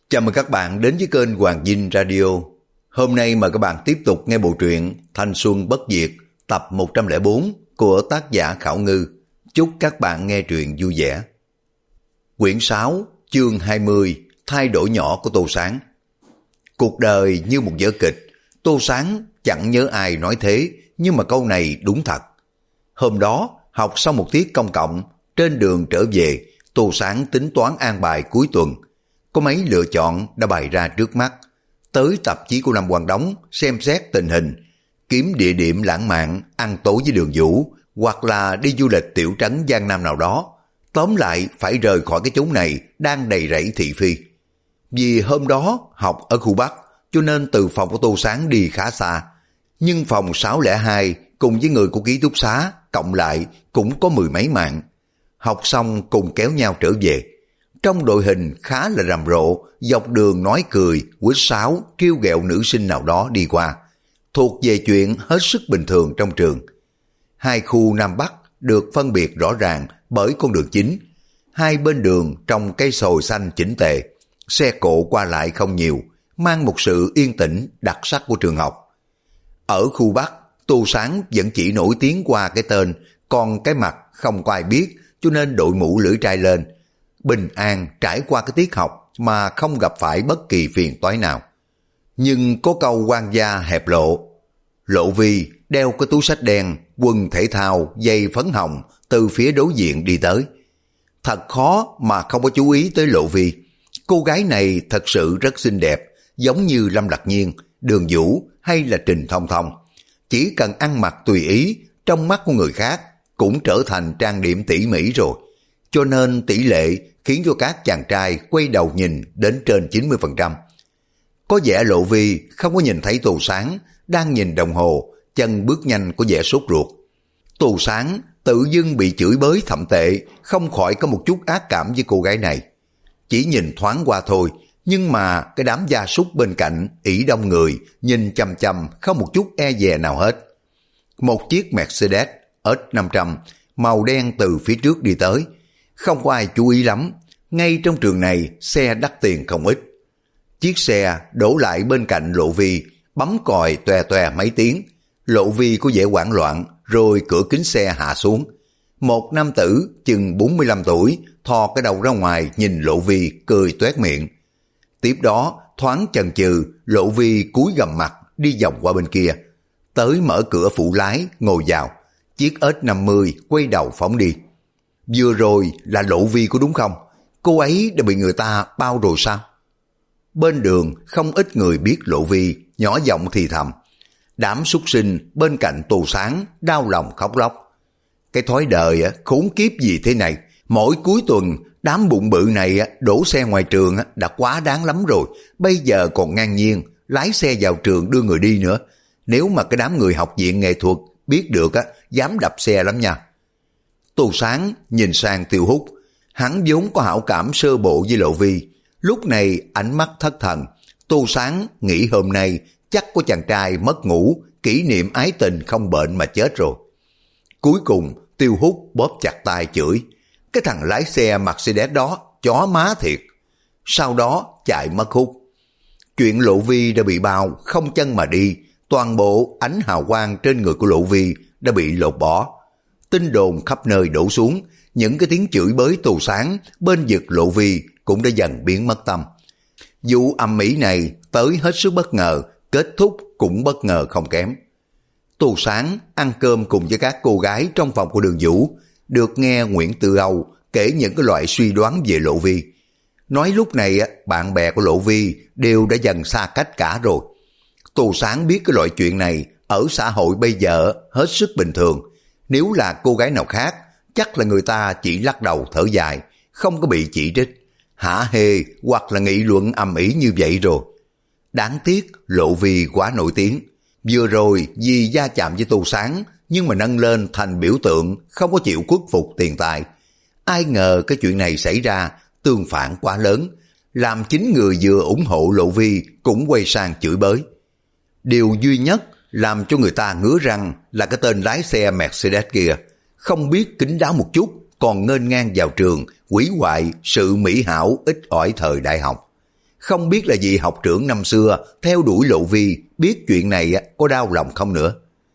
Chào mừng các bạn đến với kênh Hoàng Dinh Radio. Hôm nay mời các bạn tiếp tục nghe bộ truyện Thanh Xuân Bất Diệt tập 104 của tác giả Khảo Ngư. Chúc các bạn nghe truyện vui vẻ. Quyển 6, chương 20, thay đổi nhỏ của Tô Sáng. Cuộc đời như một vở kịch, Tô Sáng chẳng nhớ ai nói thế, nhưng mà câu này đúng thật. Hôm đó, học xong một tiết công cộng, trên đường trở về, Tô Sáng tính toán an bài cuối tuần. Có mấy lựa chọn đã bày ra trước mắt. Tới tạp chí của Lâm Quang Đống xem xét tình hình, kiếm địa điểm lãng mạn, ăn tối với Đường Vũ, hoặc là đi du lịch tiểu trấn Giang Nam nào đó. Tóm lại phải rời khỏi cái chốn này đang đầy rẫy thị phi. Vì hôm đó học ở khu Bắc, cho nên từ phòng của Tô Sáng đi khá xa. Nhưng phòng 602 cùng với người của ký túc xá cộng lại cũng có mười mấy mạng. Học xong cùng kéo nhau trở về. Trong đội hình khá là rầm rộ, dọc đường nói cười, quýt sáo, trêu ghẹo nữ sinh nào đó đi qua. Thuộc về chuyện hết sức bình thường trong trường. Hai khu Nam Bắc được phân biệt rõ ràng bởi con đường chính. Hai bên đường trồng cây sồi xanh chỉnh tề. Xe cộ qua lại không nhiều, mang một sự yên tĩnh đặc sắc của trường học. Ở khu Bắc, Tô Sáng vẫn chỉ nổi tiếng qua cái tên, còn cái mặt không có ai biết, cho nên đội mũ lưỡi trai lên. Bình an trải qua cái tiết học mà không gặp phải bất kỳ phiền toái nào. Nhưng có câu quan gia hẹp lộ. Lộ Vi đeo cái túi xách đen, quần thể thao, giày phấn hồng từ phía đối diện đi tới. Thật khó mà không có chú ý tới Lộ Vi. Cô gái này thật sự rất xinh đẹp, giống như Lâm Lạc Nhiên, Đường Vũ hay là Trình Thông Thông. Chỉ cần ăn mặc tùy ý, trong mắt của người khác cũng trở thành trang điểm tỉ mỉ rồi. Cho nên tỷ lệ khiến cho các chàng trai quay đầu nhìn đến trên 90%. Có vẻ Lộ Vi không có nhìn thấy Tô Sáng, đang nhìn đồng hồ, chân bước nhanh có vẻ sốt ruột. Tô Sáng tự dưng bị chửi bới thậm tệ, không khỏi có một chút ác cảm với cô gái này. Chỉ nhìn thoáng qua thôi, nhưng mà cái đám gia súc bên cạnh ỷ đông người, nhìn chăm chăm không một chút e dè nào hết. Một chiếc Mercedes S500 màu đen từ phía trước đi tới. Không có ai chú ý lắm, ngay trong trường này xe đắt tiền không ít. Chiếc xe đổ lại bên cạnh Lộ Vi, bấm còi toe toe mấy tiếng. Lộ Vi có vẻ hoảng loạn, rồi cửa kính xe hạ xuống. Một nam tử chừng 45 tuổi thò cái đầu ra ngoài nhìn Lộ Vi cười toét miệng. Tiếp đó thoáng chần chừ, Lộ Vi cúi gằm mặt đi vòng qua bên kia, tới mở cửa phụ lái ngồi vào. Chiếc S50 quay đầu phóng đi. Vừa rồi là Lộ Vi có đúng không? Cô ấy đã bị người ta bao rồi sao? Bên đường không ít người biết Lộ Vi, nhỏ giọng thì thầm. Đám súc sinh bên cạnh Tô Sáng đau lòng khóc lóc. Cái thói đời khốn kiếp gì thế này? Mỗi cuối tuần đám bụng bự này đổ xe ngoài trường đã quá đáng lắm rồi. Bây giờ còn ngang nhiên lái xe vào trường đưa người đi nữa. Nếu mà cái đám người học viện nghệ thuật biết được dám đập xe lắm nha. Tô Sáng nhìn sang Tiêu Húc. Hắn vốn có hảo cảm sơ bộ với Lộ Vi. Lúc này ánh mắt thất thần. Tô Sáng nghĩ hôm nay chắc có chàng trai mất ngủ, kỷ niệm ái tình không bệnh mà chết rồi. Cuối cùng Tiêu Húc bóp chặt tay chửi. Cái thằng lái xe Mercedes đó chó má thiệt. Sau đó chạy mất hút. Chuyện Lộ Vi đã bị bao, không chân mà đi. Toàn bộ ánh hào quang trên người của Lộ Vi đã bị lột bỏ. Tin đồn khắp nơi đổ xuống, những cái tiếng chửi bới Tô Sáng bên vực Lộ Vi cũng đã dần biến mất tâm. Vụ ầm ĩ này tới hết sức bất ngờ, kết thúc cũng bất ngờ không kém. Tô Sáng ăn cơm cùng với các cô gái trong phòng của Đường Vũ, được nghe Nguyễn Tư Âu kể những cái loại suy đoán về Lộ Vi. Nói lúc này bạn bè của Lộ Vi đều đã dần xa cách cả rồi. Tô Sáng biết cái loại chuyện này ở xã hội bây giờ hết sức bình thường. Nếu là cô gái nào khác, chắc là người ta chỉ lắc đầu thở dài, không có bị chỉ trích, hả hê hoặc là nghị luận ầm ĩ như vậy rồi. Đáng tiếc Lộ Vi quá nổi tiếng. Vừa rồi vì va chạm với Tô Sáng, nhưng mà nâng lên thành biểu tượng không có chịu khuất phục tiền tài. Ai ngờ cái chuyện này xảy ra tương phản quá lớn, làm chính người vừa ủng hộ Lộ Vi cũng quay sang chửi bới. Điều duy nhất làm cho người ta ngứa răng là cái tên lái xe Mercedes kia, không biết kín đáo một chút, còn nghênh ngang vào trường, hủy hoại sự mỹ hảo ít ỏi thời đại học. Không biết là vị học trưởng năm xưa theo đuổi Lộ Vi biết chuyện này có đau lòng không nữa.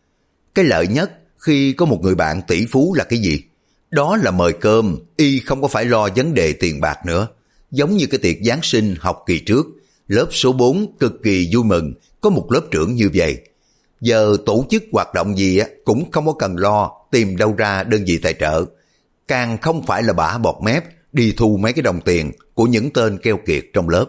Cái lợi nhất khi có một người bạn tỷ phú là cái gì? Đó là mời cơm, y không có phải lo vấn đề tiền bạc nữa. Giống như cái tiệc Giáng sinh học kỳ trước, lớp số 4 cực kỳ vui mừng có một lớp trưởng như vậy. Giờ tổ chức hoạt động gì cũng không có cần lo tìm đâu ra đơn vị tài trợ. Càng không phải là bả bọt mép đi thu mấy cái đồng tiền của những tên keo kiệt trong lớp.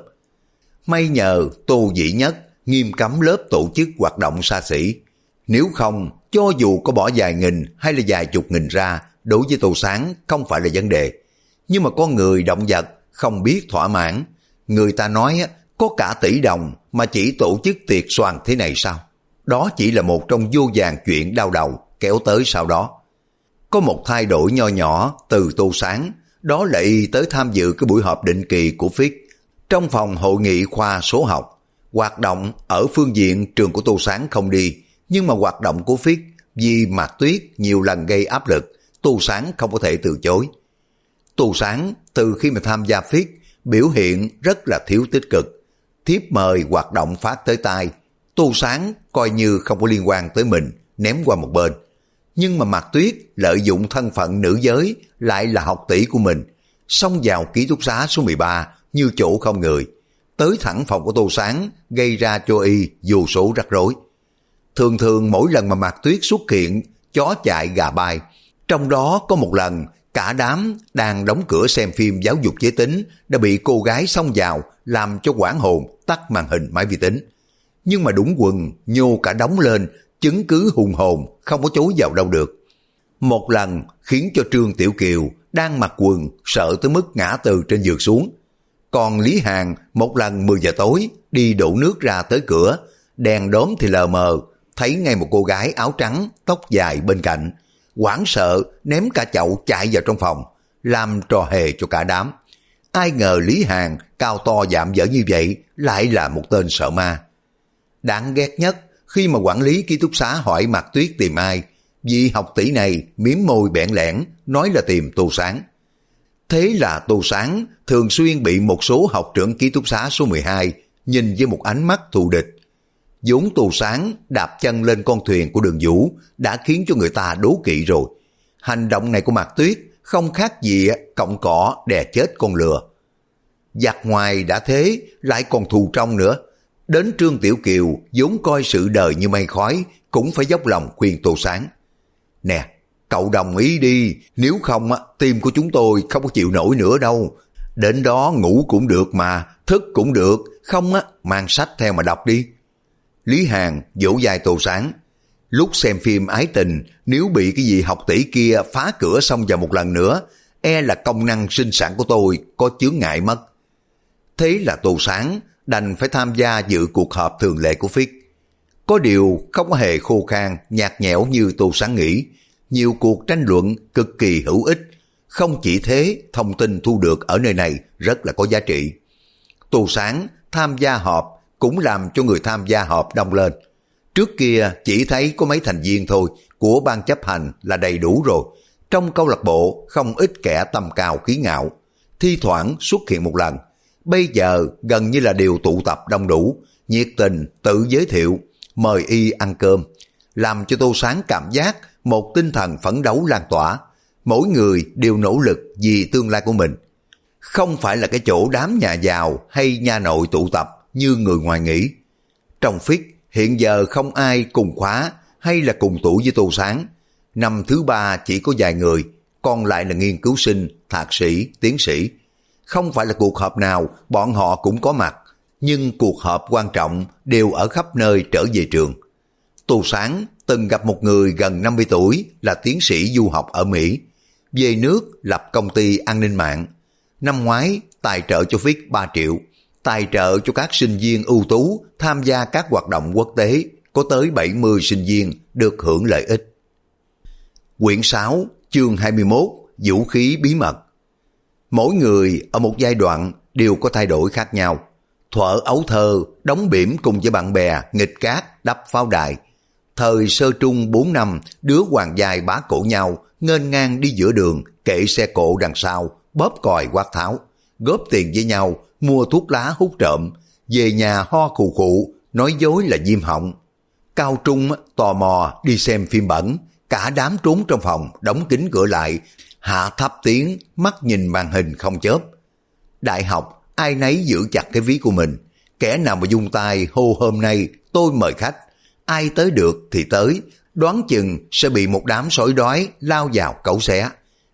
May nhờ Tô Vĩ Nhất nghiêm cấm lớp tổ chức hoạt động xa xỉ. Nếu không, cho dù có bỏ vài nghìn hay là vài chục nghìn ra, đối với Tô Sáng không phải là vấn đề. Nhưng mà có người động vật không biết thỏa mãn. Người ta nói có cả tỷ đồng mà chỉ tổ chức tiệc xoàn thế này sao? Đó chỉ là một trong vô vàn chuyện đau đầu kéo tới sau đó. Có một thay đổi nho nhỏ từ Tô Sáng, đó là y tới tham dự cái buổi họp định kỳ của FIT trong phòng hội nghị khoa số học. Hoạt động ở phương diện trường của Tô Sáng không đi, nhưng mà hoạt động của FIT vì Mạc Tuyết nhiều lần gây áp lực, Tô Sáng không có thể từ chối. Tô Sáng từ khi mà tham gia FIT biểu hiện rất là thiếu tích cực. Thiếp mời hoạt động phát tới tai, Tô Sáng coi như không có liên quan tới mình, ném qua một bên. Nhưng mà Mạc Tuyết lợi dụng thân phận nữ giới lại là học tỷ của mình, xông vào ký túc xá số 13 như chỗ không người, tới thẳng phòng của Tô Sáng gây ra cho y vô số rắc rối. Thường thường mỗi lần mà Mạc Tuyết xuất hiện, chó chạy gà bay. Trong đó có một lần cả đám đang đóng cửa xem phim giáo dục giới tính đã bị cô gái xông vào làm cho hoảng hồn tắt màn hình máy vi tính. Nhưng mà đúng quần nhô cả đống lên, chứng cứ hùng hồn không có chối vào đâu được. Một lần khiến cho Trương Tiểu Kiều đang mặc quần sợ tới mức ngã từ trên giường xuống. Còn Lý Hàn một lần 10 giờ tối đi đổ nước ra tới cửa, đèn đóm thì lờ mờ, thấy ngay một cô gái áo trắng tóc dài bên cạnh, hoảng sợ ném cả chậu chạy vào trong phòng, làm trò hề cho cả đám. Ai ngờ Lý Hàn cao to dạm dở như vậy lại là một tên sợ ma. Đáng ghét nhất khi mà quản lý ký túc xá hỏi Mạc Tuyết tìm ai, vị học tỷ này miếm môi bẽn lẽn nói là tìm Tô Sáng. Thế là Tô Sáng thường xuyên bị một số học trưởng ký túc xá số 12 nhìn với một ánh mắt thù địch. Vốn Tô Sáng đạp chân lên con thuyền của Đường Vũ đã khiến cho người ta đố kỵ rồi. Hành động này của Mạc Tuyết không khác gì cọng cỏ đè chết con lừa. Giặc ngoài đã thế lại còn thù trong nữa. Đến Trương Tiểu Kiều vốn coi sự đời như mây khói cũng phải dốc lòng khuyên Tô Sáng. Nè, cậu đồng ý đi, nếu không tim của chúng tôi không có chịu nổi nữa đâu. Đến đó ngủ cũng được mà, thức cũng được, không mang sách theo mà đọc đi. Lý Hàn vỗ vai Tô Sáng. Lúc xem phim ái tình, nếu bị cái gì học tỷ kia phá cửa xong vào một lần nữa, e là công năng sinh sản của tôi có chướng ngại mất. Thế là Tô Sáng đành phải tham gia dự cuộc họp thường lệ của FIT. Có điều không có hề khô khan, nhạt nhẽo như Tô Sáng nghĩ. Nhiều cuộc tranh luận cực kỳ hữu ích. Không chỉ thế, thông tin thu được ở nơi này rất là có giá trị. Tô Sáng tham gia họp cũng làm cho người tham gia họp đông lên. Trước kia chỉ thấy có mấy thành viên thôi của ban chấp hành là đầy đủ rồi. Trong câu lạc bộ không ít kẻ tầm cao khí ngạo, thi thoảng xuất hiện một lần. Bây giờ gần như là đều tụ tập đông đủ, nhiệt tình tự giới thiệu, mời y ăn cơm, làm cho Tô Sáng cảm giác một tinh thần phấn đấu lan tỏa. Mỗi người đều nỗ lực vì tương lai của mình. Không phải là cái chỗ đám nhà giàu hay nhà nội tụ tập như người ngoài nghĩ. Trong FIT hiện giờ không ai cùng khóa hay là cùng tuổi với Tô Sáng. Năm thứ 3 chỉ có vài người, còn lại là nghiên cứu sinh, thạc sĩ, tiến sĩ. Không phải là cuộc họp nào bọn họ cũng có mặt, nhưng cuộc họp quan trọng đều ở khắp nơi trở về trường. Tô Sáng từng gặp một người gần 50 tuổi là tiến sĩ du học ở Mỹ, về nước lập công ty an ninh mạng. Năm ngoái tài trợ cho FIT 3 triệu, tài trợ cho các sinh viên ưu tú tham gia các hoạt động quốc tế, có tới 70 sinh viên được hưởng lợi ích. Quyển 6, chương 21, vũ khí bí mật. Mỗi người ở một giai đoạn đều có thay đổi khác nhau. Thuở ấu thơ, đóng bỉm cùng với bạn bè, nghịch cát, đắp pháo đài. Thời sơ trung 4 năm, đứa hoàng giai bá cổ nhau, nghênh ngang đi giữa đường, kệ xe cộ đằng sau, bóp còi quát tháo, góp tiền với nhau, mua thuốc lá hút trộm, về nhà ho khù khụ, nói dối là viêm họng. Cao Trung tò mò đi xem phim bẩn, cả đám trốn trong phòng, đóng kín cửa lại, hạ thấp tiếng, mắt nhìn màn hình không chớp. Đại học, ai nấy giữ chặt cái ví của mình, kẻ nào mà dung tay hô hôm nay tôi mời khách, ai tới được thì tới, đoán chừng sẽ bị một đám sói đói lao vào cẩu xé.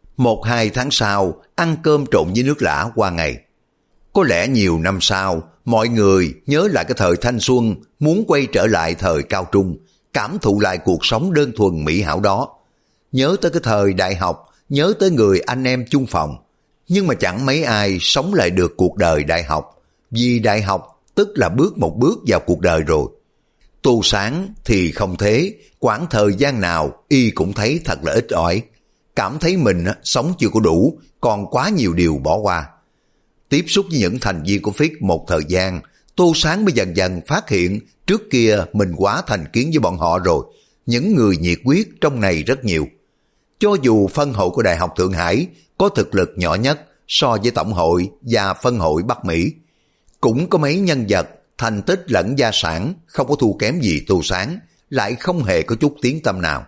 1-2 tháng sau, ăn cơm trộn với nước lã qua ngày. Có lẽ nhiều năm sau, mọi người nhớ lại cái thời thanh xuân, muốn quay trở lại thời cao trung, cảm thụ lại cuộc sống đơn thuần mỹ hảo đó. Nhớ tới cái thời đại học, nhớ tới người anh em chung phòng. Nhưng mà chẳng mấy ai sống lại được cuộc đời đại học, vì đại học tức là bước một bước vào cuộc đời rồi. Tô Sáng thì không thế, quãng thời gian nào y cũng thấy thật là ít ỏi, cảm thấy mình sống chưa có đủ, còn quá nhiều điều bỏ qua. Tiếp xúc với những thành viên của FIX một thời gian, Tô Sáng mới dần dần phát hiện trước kia mình quá thành kiến với bọn họ rồi, những người nhiệt huyết trong này rất nhiều. Cho dù phân hội của Đại học Thượng Hải có thực lực nhỏ nhất so với tổng hội và phân hội Bắc Mỹ, cũng có mấy nhân vật thành tích lẫn gia sản không có thua kém gì Tô Sáng, lại không hề có chút tiếng tăm nào.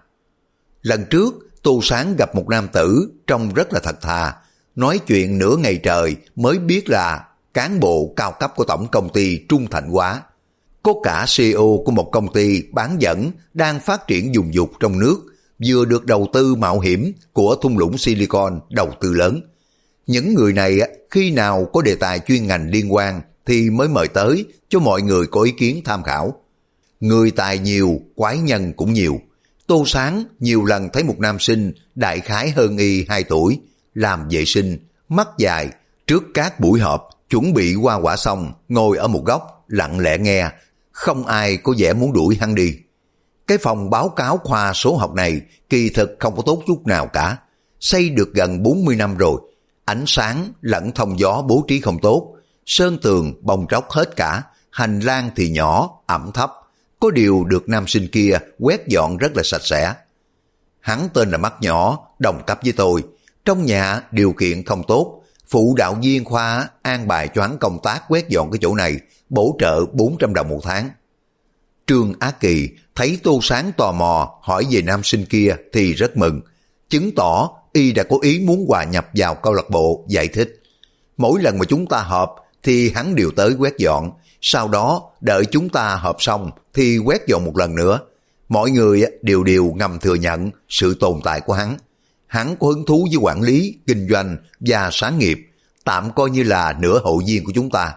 Lần trước Tô Sáng gặp một nam tử trông rất là thật thà, nói chuyện nửa ngày trời mới biết là cán bộ cao cấp của tổng công ty Trung Thành Hóa. Có cả CEO của một công ty bán dẫn đang phát triển dùng dục trong nước, vừa được đầu tư mạo hiểm của thung lũng Silicon đầu tư lớn. Những người này khi nào có đề tài chuyên ngành liên quan thì mới mời tới cho mọi người có ý kiến tham khảo. Người tài nhiều, quái nhân cũng nhiều. Tô Sáng nhiều lần thấy một nam sinh đại khái hơn y 2 tuổi, làm vệ sinh, mắt dài, trước các buổi họp, chuẩn bị hoa quả xong, ngồi ở một góc, lặng lẽ nghe, không ai có vẻ muốn đuổi hắn đi. Cái phòng báo cáo khoa số học này kỳ thực không có tốt chút nào cả, xây được gần 40 năm rồi, ánh sáng lẫn thông gió bố trí không tốt, sơn tường bong tróc hết cả, hành lang thì nhỏ, ẩm thấp, có điều được nam sinh kia quét dọn rất là sạch sẽ. Hắn tên là Mắt Nhỏ, đồng cấp với tôi, trong nhà điều kiện không tốt, phụ đạo viên khoa an bài cho hắn công tác quét dọn cái chỗ này, bổ trợ 400 đồng một tháng. Trương Á Kỳ thấy Tô Sáng tò mò hỏi về nam sinh kia thì rất mừng, chứng tỏ y đã có ý muốn hòa nhập vào câu lạc bộ, giải thích. Mỗi lần mà chúng ta họp thì hắn đều tới quét dọn, sau đó đợi chúng ta họp xong thì quét dọn một lần nữa. Mọi người đều ngầm thừa nhận sự tồn tại của hắn. Hắn có hứng thú với quản lý, kinh doanh và sáng nghiệp, tạm coi như là nửa hội viên của chúng ta.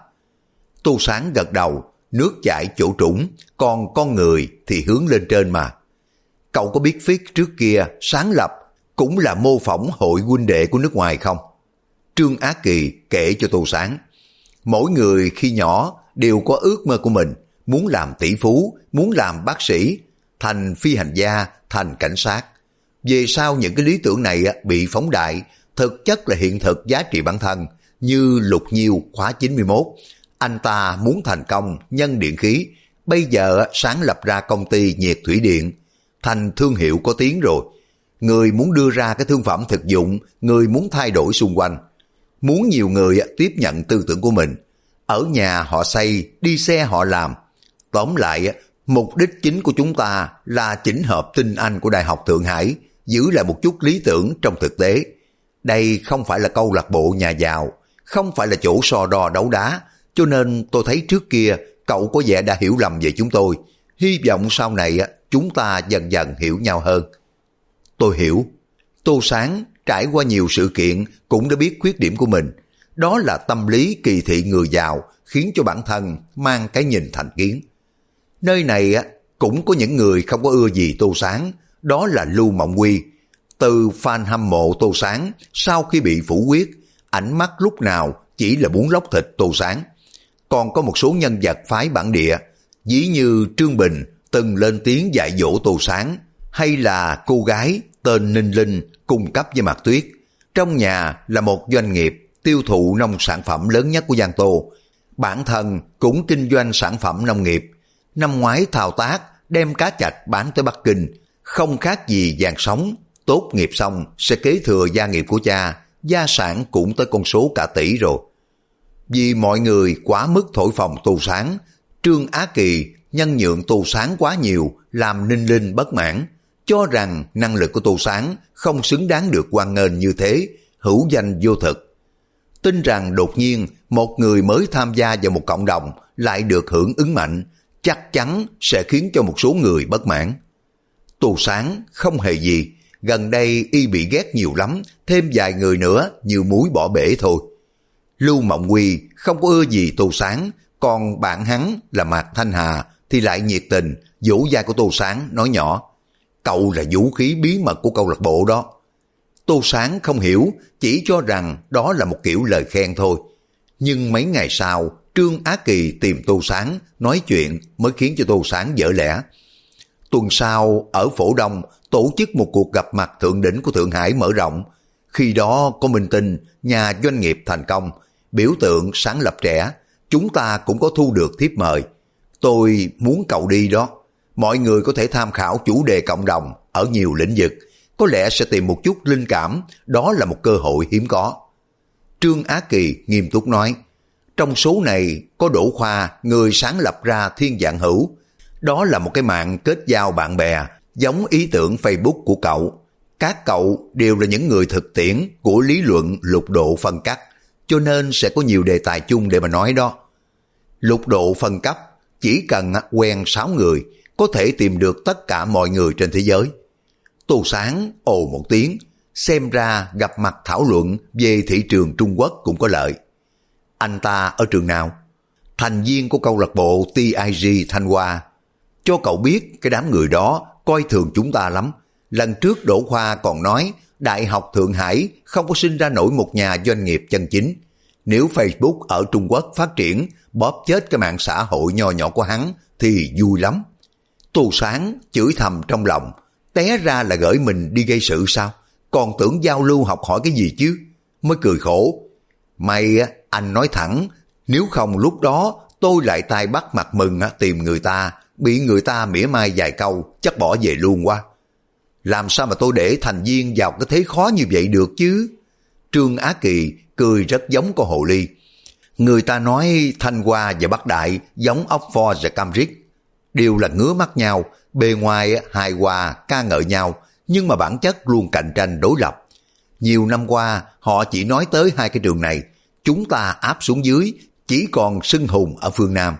Tô Sáng gật đầu, nước chảy chỗ trũng, còn con người thì hướng lên trên mà. Cậu có biết FIX trước kia sáng lập cũng là mô phỏng hội huynh đệ của nước ngoài không? Trương Á Kỳ kể cho Tô Sáng. Mỗi người khi nhỏ đều có ước mơ của mình, muốn làm tỷ phú, muốn làm bác sĩ, thành phi hành gia, thành cảnh sát. Về sau những cái lý tưởng này bị phóng đại, thực chất là hiện thực giá trị bản thân, như Lục Nhiêu khóa 91. Anh ta muốn thành công nhân điện khí, bây giờ sáng lập ra công ty nhiệt thủy điện, thành thương hiệu có tiếng rồi. Người muốn đưa ra cái thương phẩm thực dụng, người muốn thay đổi xung quanh. Muốn nhiều người tiếp nhận tư tưởng của mình. Ở nhà họ xây, đi xe họ làm. Tóm lại, mục đích chính của chúng ta là chỉnh hợp tinh anh của Đại học Thượng Hải, giữ lại một chút lý tưởng trong thực tế. Đây không phải là câu lạc bộ nhà giàu, không phải là chỗ so đo đấu đá, cho nên tôi thấy trước kia cậu có vẻ đã hiểu lầm về chúng tôi. Hy vọng sau này chúng ta dần dần hiểu nhau hơn. Tôi hiểu. Tô Sáng trải qua nhiều sự kiện cũng đã biết khuyết điểm của mình. Đó là tâm lý kỳ thị người giàu, khiến cho bản thân mang cái nhìn thành kiến. Nơi này cũng có những người không có ưa gì Tô Sáng, đó là Lưu Mộng Quy. Từ fan hâm mộ Tô Sáng, sau khi bị phủ quyết, ánh mắt lúc nào chỉ là muốn lóc thịt Tô Sáng. Còn có một số nhân vật phái bản địa, ví như Trương Bình từng lên tiếng dạy dỗ Tô Sáng, hay là cô gái tên Ninh Linh cung cấp với Mạc Tuyết. Trong nhà là một doanh nghiệp tiêu thụ nông sản phẩm lớn nhất của Giang Tô. Bản thân cũng kinh doanh sản phẩm nông nghiệp. Năm ngoái thao tác đem cá chạch bán tới Bắc Kinh, không khác gì vàng sống. Tốt nghiệp xong sẽ kế thừa gia nghiệp của cha, gia sản cũng tới con số cả tỷ rồi. Vì mọi người quá mức thổi phồng Tô Sáng, Trương Á Kỳ nhân nhượng Tô Sáng quá nhiều làm Ninh Linh bất mãn, cho rằng năng lực của Tô Sáng không xứng đáng được hoan nghênh như thế, hữu danh vô thực. Tin rằng đột nhiên một người mới tham gia vào một cộng đồng lại được hưởng ứng mạnh, chắc chắn sẽ khiến cho một số người bất mãn. Tô Sáng không hề gì, gần đây y bị ghét nhiều lắm, thêm vài người nữa như muối bỏ bể thôi. Lưu Mộng Quy không có ưa gì Tô Sáng, còn bạn hắn là Mạc Thanh Hà thì lại nhiệt tình vỗ vai của Tô Sáng nói nhỏ: cậu là vũ khí bí mật của câu lạc bộ đó. Tô Sáng không hiểu, chỉ cho rằng đó là một kiểu lời khen thôi. Nhưng mấy ngày sau, Trương Á Kỳ tìm Tô Sáng nói chuyện mới khiến cho Tô Sáng dở lẽ. Tuần sau, ở Phổ Đông tổ chức một cuộc gặp mặt thượng đỉnh của Thượng Hải mở rộng. Khi đó có minh tinh, nhà doanh nghiệp thành công, biểu tượng sáng lập trẻ, chúng ta cũng có thu được thiếp mời. Tôi muốn cậu đi đó. Mọi người có thể tham khảo chủ đề cộng đồng ở nhiều lĩnh vực, có lẽ sẽ tìm một chút linh cảm, đó là một cơ hội hiếm có. Trương Á Kỳ nghiêm túc nói, trong số này có Đỗ Khoa, người sáng lập ra Thiên Vạn Hữu. Đó là một cái mạng kết giao bạn bè, giống ý tưởng Facebook của cậu. Các cậu đều là những người thực tiễn của lý luận lục độ phân cấp, cho nên sẽ có nhiều đề tài chung để mà nói đó. Lục độ phân cấp, chỉ cần quen 6 người, có thể tìm được tất cả mọi người trên thế giới. Tô Sáng ồ một tiếng, xem ra gặp mặt thảo luận về thị trường Trung Quốc cũng có lợi. Anh ta ở trường nào? Thành viên của câu lạc bộ TIG Thanh Hoa. Cho cậu biết cái đám người đó coi thường chúng ta lắm. Lần trước Đỗ Khoa còn nói Đại học Thượng Hải không có sinh ra nổi một nhà doanh nghiệp chân chính. Nếu Facebook ở Trung Quốc phát triển, bóp chết cái mạng xã hội nho nhỏ của hắn thì vui lắm. Tô Sáng chửi thầm trong lòng, té ra là gửi mình đi gây sự sao? Còn tưởng giao lưu học hỏi cái gì chứ? Mới cười khổ. May anh nói thẳng, nếu không lúc đó tôi lại tay bắt mặt mừng tìm người ta, bị người ta mỉa mai vài câu, chắc bỏ về luôn quá. Làm sao mà tôi để thành viên vào cái thế khó như vậy được chứ? Trương Á Kỳ cười rất giống con hồ ly. Người ta nói Thanh Hoa và Bắc Đại giống Oxford và Cambridge, đều là ngứa mắt nhau, bề ngoài hài hòa ca ngợi nhau, nhưng mà bản chất luôn cạnh tranh đối lập. Nhiều năm qua họ chỉ nói tới hai cái trường này, chúng ta áp xuống dưới, chỉ còn xưng hùng ở phương Nam.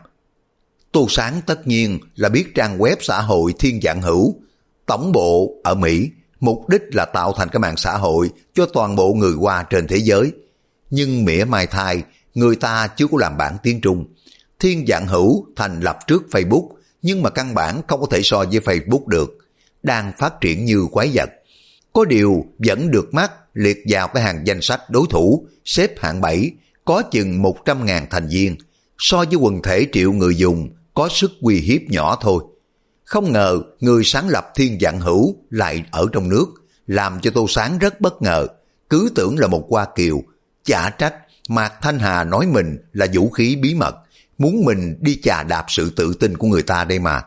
Tô Sáng tất nhiên là biết trang web xã hội Thiên Vạn Hữu, tổng bộ ở Mỹ, mục đích là tạo thành cái mạng xã hội cho toàn bộ người Hoa trên thế giới. Nhưng mỉa mai thai, người ta chưa có làm bản tiếng Trung. Thiên Vạn Hữu thành lập trước Facebook, nhưng mà căn bản không có thể so với Facebook được, đang phát triển như quái vật. Có điều vẫn được mắt liệt vào cái hàng danh sách đối thủ, xếp hạng 7, có chừng 100.000 thành viên, so với quần thể triệu người dùng có sức uy hiếp nhỏ thôi. Không ngờ người sáng lập Thiên Vạn Hữu lại ở trong nước, làm cho Tô Sáng rất bất ngờ, cứ tưởng là một Hoa Kiều. Chả trách Mạc Thanh Hà nói mình là vũ khí bí mật, muốn mình đi chà đạp sự tự tin của người ta đây mà.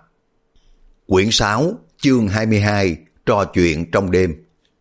Quyển 6, chương 22, trò chuyện trong đêm.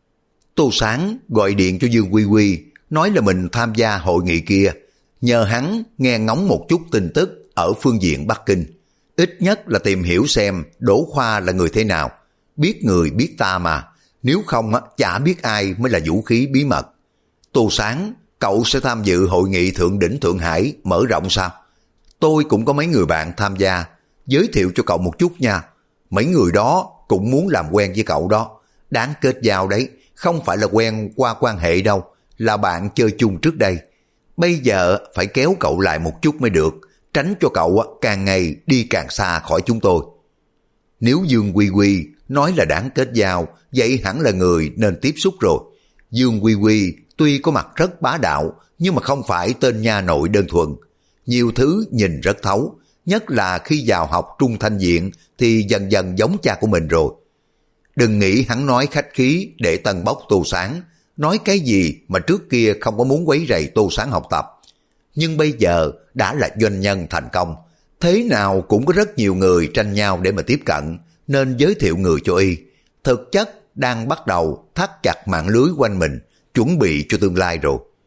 Tô Sáng gọi điện cho Dương Quy Quy, nói là mình tham gia hội nghị kia, nhờ hắn nghe ngóng một chút tin tức ở phương diện Bắc Kinh. Ít nhất là tìm hiểu xem Đỗ Khoa là người thế nào. Biết người biết ta mà, nếu không chả biết ai mới là vũ khí bí mật. Tô Sáng, cậu sẽ tham dự hội nghị thượng đỉnh Thượng Hải mở rộng sao? Tôi cũng có mấy người bạn tham gia, giới thiệu cho cậu một chút nha. Mấy người đó cũng muốn làm quen với cậu đó. Đáng kết giao đấy, không phải là quen qua quan hệ đâu, là bạn chơi chung trước đây. Bây giờ phải kéo cậu lại một chút mới được, tránh cho cậu càng ngày đi càng xa khỏi chúng tôi. Nếu Dương Quy Quy nói là đáng kết giao, vậy hẳn là người nên tiếp xúc rồi. Dương Quy Quy tuy có mặt rất bá đạo, nhưng mà không phải tên nha nội đơn thuần. Nhiều thứ nhìn rất thấu, nhất là khi vào học Trung Thanh Viện thì dần dần giống cha của mình rồi. Đừng nghĩ hắn nói khách khí để tân bốc Tô Sáng, nói cái gì mà trước kia không có muốn quấy rầy Tô Sáng học tập. Nhưng bây giờ đã là doanh nhân thành công, thế nào cũng có rất nhiều người tranh nhau để mà tiếp cận, nên giới thiệu người cho y. Thực chất đang bắt đầu thắt chặt mạng lưới quanh mình, chuẩn bị cho tương lai rồi.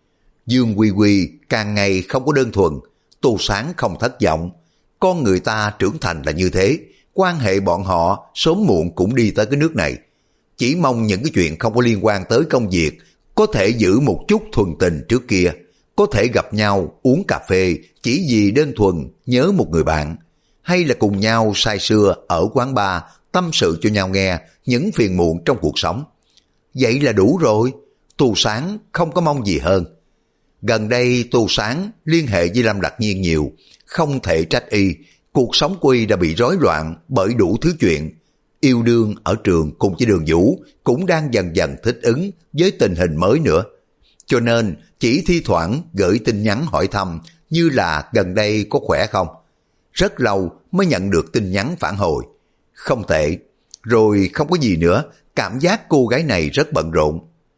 Dương Quy Quy càng ngày không có đơn thuần, Tô Sáng không thất vọng. Con người ta trưởng thành là như thế, quan hệ bọn họ sớm muộn cũng đi tới cái nước này. Chỉ mong những cái chuyện không có liên quan tới công việc có thể giữ một chút thuần tình trước kia, có thể gặp nhau uống cà phê chỉ vì đơn thuần nhớ một người bạn, hay là cùng nhau say sưa ở quán bar tâm sự cho nhau nghe những phiền muộn trong cuộc sống. Vậy là đủ rồi, Tô Sáng không có mong gì hơn. Gần đây Tô Sáng liên hệ với Lâm Lạc Nhiên nhiều, không thể trách y, cuộc sống của y đã bị rối loạn bởi đủ thứ chuyện. Yêu đương ở trường cùng với Đường Vũ cũng đang dần dần thích ứng với tình hình mới nữa. Cho nên chỉ thi thoảng gửi tin nhắn hỏi thăm như là gần đây có khỏe không. Rất lâu mới nhận được tin nhắn phản hồi. Không tệ, rồi không có gì nữa, cảm giác cô gái này rất bận rộn.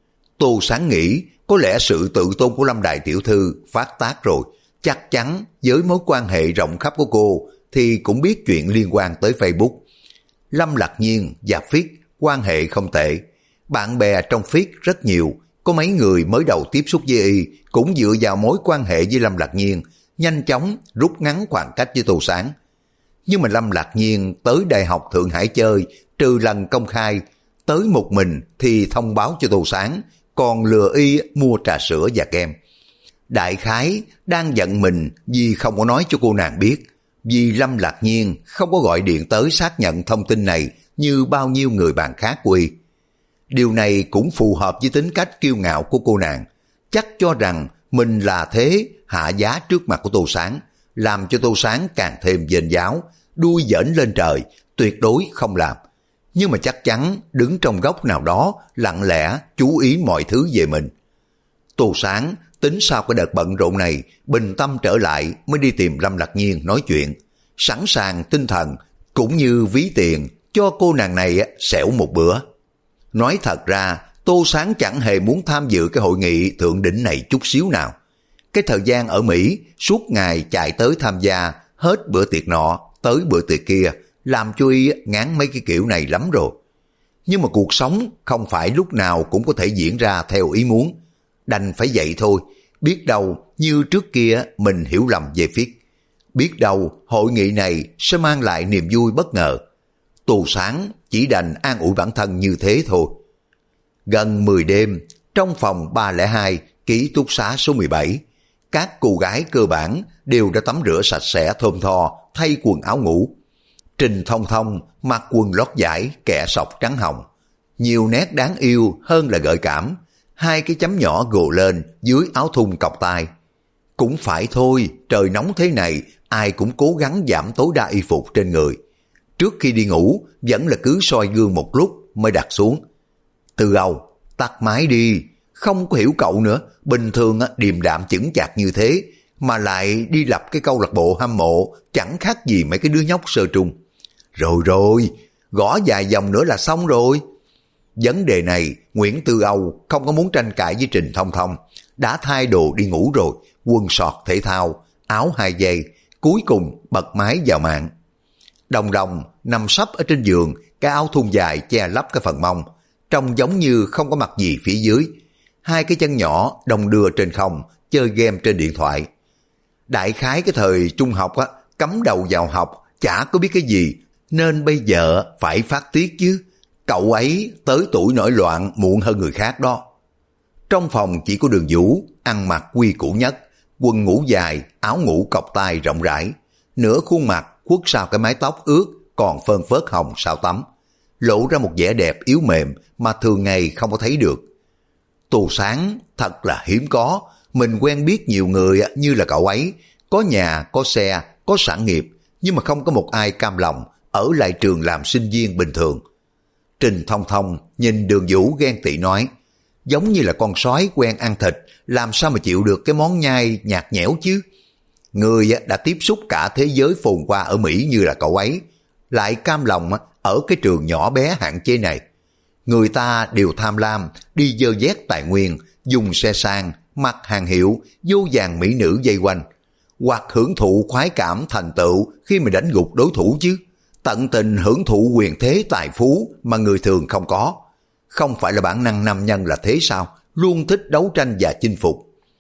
Tô Sáng nghĩ có lẽ sự tự tôn của Lâm Đại tiểu thư phát tác rồi. Chắc chắn với mối quan hệ rộng khắp của cô thì cũng biết chuyện liên quan tới Facebook. Lâm Lạc Nhiên và Phiết quan hệ không tệ. Bạn bè trong Phiết rất nhiều, có mấy người mới đầu tiếp xúc với y cũng dựa vào mối quan hệ với Lâm Lạc Nhiên, nhanh chóng rút ngắn khoảng cách với Tô Sáng. Nhưng mà Lâm Lạc Nhiên tới Đại học Thượng Hải chơi, trừ lần công khai, tới một mình thì thông báo cho Tô Sáng, còn lừa y mua trà sữa và kem. Đại khái đang giận mình vì không có nói cho cô nàng biết, vì Lâm Lạc Nhiên không có gọi điện tới xác nhận thông tin này như bao nhiêu người bạn khác của y. Điều này cũng phù hợp với tính cách kiêu ngạo của cô nàng, chắc cho rằng mình là thế hạ giá trước mặt của Tô Sáng, làm cho Tô Sáng càng thêm vênh váo, đuôi giỡn lên trời, tuyệt đối không làm. Nhưng mà chắc chắn đứng trong góc nào đó lặng lẽ chú ý mọi thứ về mình. Tô Sáng tính sau cái đợt bận rộn này bình tâm trở lại mới đi tìm Lâm Lạc Nhiên nói chuyện, sẵn sàng tinh thần cũng như ví tiền cho cô nàng này xẻo một bữa. Nói thật ra Tô Sáng chẳng hề muốn tham dự cái hội nghị thượng đỉnh này chút xíu nào. Cái thời gian ở Mỹ suốt ngày chạy tới tham gia hết bữa tiệc nọ tới bữa tiệc kia làm cho y ngán mấy cái kiểu này lắm rồi. Nhưng mà cuộc sống không phải lúc nào cũng có thể diễn ra theo ý muốn, đành phải vậy thôi. Biết đâu như trước kia mình hiểu lầm về Phiết, biết đâu hội nghị này sẽ mang lại niềm vui bất ngờ. Tô Sáng chỉ đành an ủi bản thân như thế thôi. Gần 10 đêm, trong phòng 302 ký túc xá số 17, các cô gái cơ bản đều đã tắm rửa sạch sẽ thơm tho, thay quần áo ngủ. Trình Thông Thông mặc quần lót vải kẻ sọc trắng hồng, nhiều nét đáng yêu hơn là gợi cảm. Hai cái chấm nhỏ gồ lên dưới áo thun cộc tai. Cũng phải thôi, trời nóng thế này ai cũng cố gắng giảm tối đa y phục trên người. Trước khi đi ngủ vẫn là cứ soi gương một lúc mới đặt xuống. Từ Âu, tắt máy đi, không có hiểu cậu nữa, bình thường điềm đạm chững chạc như thế mà lại đi lập cái câu lạc bộ hâm mộ chẳng khác gì mấy cái đứa nhóc sơ trung. Rồi, gõ vài vòng nữa là xong rồi. Vấn đề này Nguyễn Tư Âu không có muốn tranh cãi với Trình Thông Thông, đã thay đồ đi ngủ rồi, quần sọt thể thao, áo 2 dây, cuối cùng bật máy vào mạng. Đồng Đồng nằm sấp ở trên giường, cái áo thun dài che lấp cái phần mông, trông giống như không có mặc gì phía dưới. Hai cái chân nhỏ đồng đưa trên không, chơi game trên điện thoại. Đại khái cái thời trung học cắm đầu vào học, chả có biết cái gì, nên bây giờ phải phát tiết chứ. Cậu ấy tới tuổi nổi loạn muộn hơn người khác đó. Trong phòng chỉ có Đường Vũ, ăn mặc quy củ nhất, quần ngủ dài, áo ngủ cộc tay rộng rãi, nửa khuôn mặt khuất sau cái mái tóc ướt còn phơn phớt hồng sau tắm, lộ ra một vẻ đẹp yếu mềm mà thường ngày không có thấy được. Tô Sáng thật là hiếm có, mình quen biết nhiều người như là cậu ấy, có nhà, có xe, có sản nghiệp, nhưng mà không có một ai cam lòng ở lại trường làm sinh viên bình thường. Trình Thông Thông nhìn Đường Vũ ghen tị nói, giống như là con sói quen ăn thịt, làm sao mà chịu được cái món nhai nhạt nhẽo chứ. Người đã tiếp xúc cả thế giới phồn hoa ở Mỹ như là cậu ấy, lại cam lòng ở cái trường nhỏ bé hạn chế này. Người ta đều tham lam, đi dơ vét tài nguyên, dùng xe sang, mặc hàng hiệu, vô vàng mỹ nữ dây quanh, hoặc hưởng thụ khoái cảm thành tựu khi mà đánh gục đối thủ chứ. Tận tình hưởng thụ quyền thế tài phú mà người thường không có. Không phải là bản năng nam nhân là thế sao, luôn thích đấu tranh và chinh phục.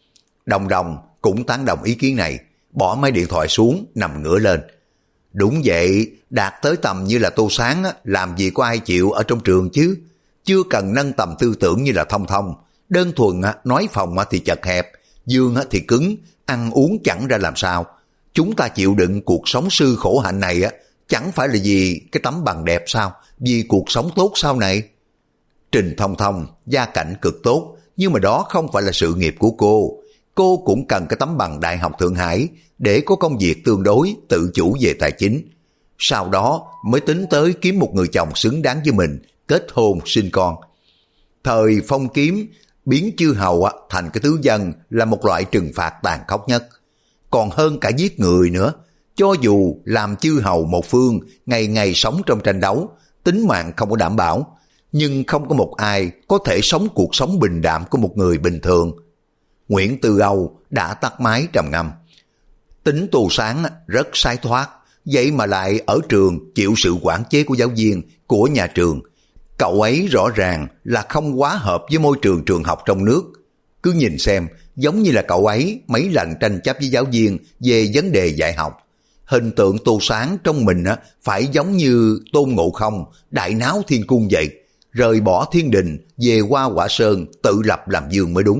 Đồng Đồng cũng tán đồng ý kiến này, bỏ máy điện thoại xuống, nằm ngửa lên. Đúng vậy, đạt tới tầm như là Tô Sáng làm gì có ai chịu ở trong trường chứ. Chưa cần nâng tầm tư tưởng như là Thông Thông. Đơn thuần nói phòng thì chật hẹp, giường thì cứng, ăn uống chẳng ra làm sao. Chúng ta chịu đựng cuộc sống sư khổ hạnh này chẳng phải là vì cái tấm bằng đẹp sao, vì cuộc sống tốt sau này. Trình Thông Thông gia cảnh cực tốt, nhưng mà đó không phải là sự nghiệp của cô. Cô cũng cần cái tấm bằng Đại học Thượng Hải để có công việc tương đối tự chủ về tài chính. Sau đó mới tính tới kiếm một người chồng xứng đáng với mình, kết hôn sinh con. Thời phong kiếm biến chư hầu thành cái thứ dân là một loại trừng phạt tàn khốc nhất, còn hơn cả giết người nữa. Cho dù làm chư hầu một phương, ngày ngày sống trong tranh đấu, tính mạng không có đảm bảo, nhưng không có một ai có thể sống cuộc sống bình đạm của một người bình thường. Nguyễn Tư Âu đã tắt máy trầm ngâm. Tính Tô Sáng rất sai thoát, vậy mà lại ở trường chịu sự quản chế của giáo viên, của nhà trường. Cậu ấy rõ ràng là không quá hợp với môi trường trường học trong nước. Cứ nhìn xem, giống như là cậu ấy mấy lần tranh chấp với giáo viên về vấn đề dạy học. Hình tượng Tô Sáng trong mình phải giống như Tôn Ngộ Không, đại náo thiên cung vậy, rời bỏ thiên đình, về Hoa Quả Sơn tự lập làm vương mới đúng.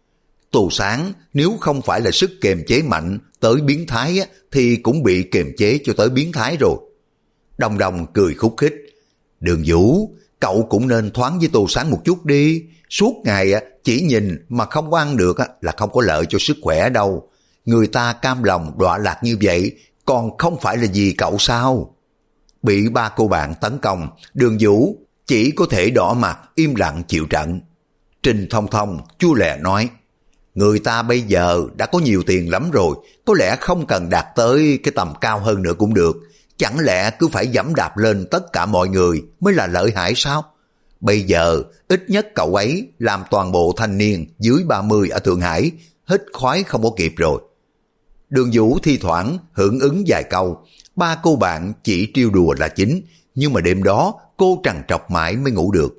Tô Sáng nếu không phải là sức kiềm chế mạnh tới biến thái thì cũng bị kiềm chế cho tới biến thái rồi. Đồng Đồng cười khúc khích. Đường Vũ, cậu cũng nên thoáng với Tô Sáng một chút đi. Suốt ngày chỉ nhìn mà không có ăn được là không có lợi cho sức khỏe đâu. Người ta cam lòng đọa lạc như vậy còn không phải là vì cậu sao? Bị ba cô bạn tấn công, Đường Vũ chỉ có thể đỏ mặt im lặng chịu trận. Trình Thông Thông chua lè nói, người ta bây giờ đã có nhiều tiền lắm rồi, có lẽ không cần đạt tới cái tầm cao hơn nữa cũng được. Chẳng lẽ cứ phải giẫm đạp lên tất cả mọi người mới là lợi hại sao? Bây giờ ít nhất cậu ấy làm toàn bộ thanh niên dưới 30 ở Thượng Hải hít khoái không có kịp rồi. Đường Vũ thi thoảng hưởng ứng vài câu, ba cô bạn chỉ trêu đùa là chính, nhưng mà đêm đó cô trằn trọc mãi mới ngủ được.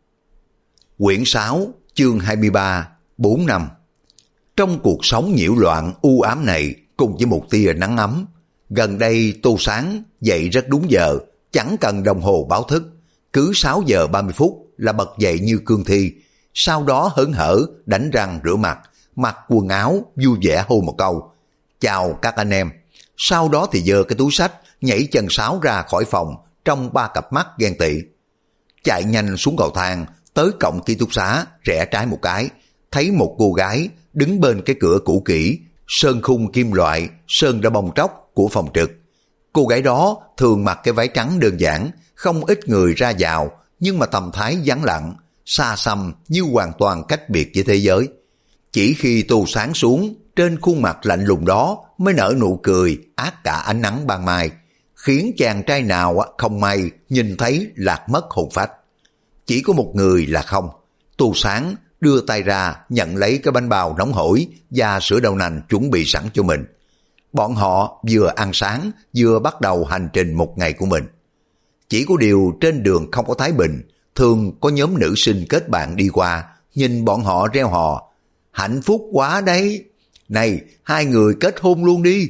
Quyển 6, chương 23, 4 năm. Trong cuộc sống nhiễu loạn u ám này, cùng với một tia nắng ấm, gần đây Tô Sáng dậy rất đúng giờ, chẳng cần đồng hồ báo thức, cứ 6 giờ 30 phút là bật dậy như cương thi, sau đó hớn hở đánh răng rửa mặt, mặc quần áo vui vẻ hô một câu, chào các anh em, sau đó thì giơ cái túi xách, nhảy chân sáo ra khỏi phòng trong ba cặp mắt ghen tị. Chạy nhanh xuống cầu thang, tới cổng ký túc xá, rẽ trái một cái, thấy một cô gái đứng bên cái cửa cũ kỹ, sơn khung kim loại, sơn đã bong tróc của phòng trực. Cô gái đó thường mặc cái váy trắng đơn giản, không ít người ra vào, nhưng mà tầm thái vắng lặng, xa xăm như hoàn toàn cách biệt với thế giới. Chỉ khi Tô Sáng xuống, trên khuôn mặt lạnh lùng đó mới nở nụ cười át cả ánh nắng ban mai, khiến chàng trai nào không may nhìn thấy lạc mất hồn phách. Chỉ có một người là không. Tô Sáng đưa tay ra nhận lấy cái bánh bao nóng hổi và sữa đậu nành chuẩn bị sẵn cho mình. Bọn họ vừa ăn sáng vừa bắt đầu hành trình một ngày của mình. Chỉ có điều trên đường không có thái bình, thường có nhóm nữ sinh kết bạn đi qua, nhìn bọn họ reo hò, hạnh phúc quá đấy, này hai người kết hôn luôn đi.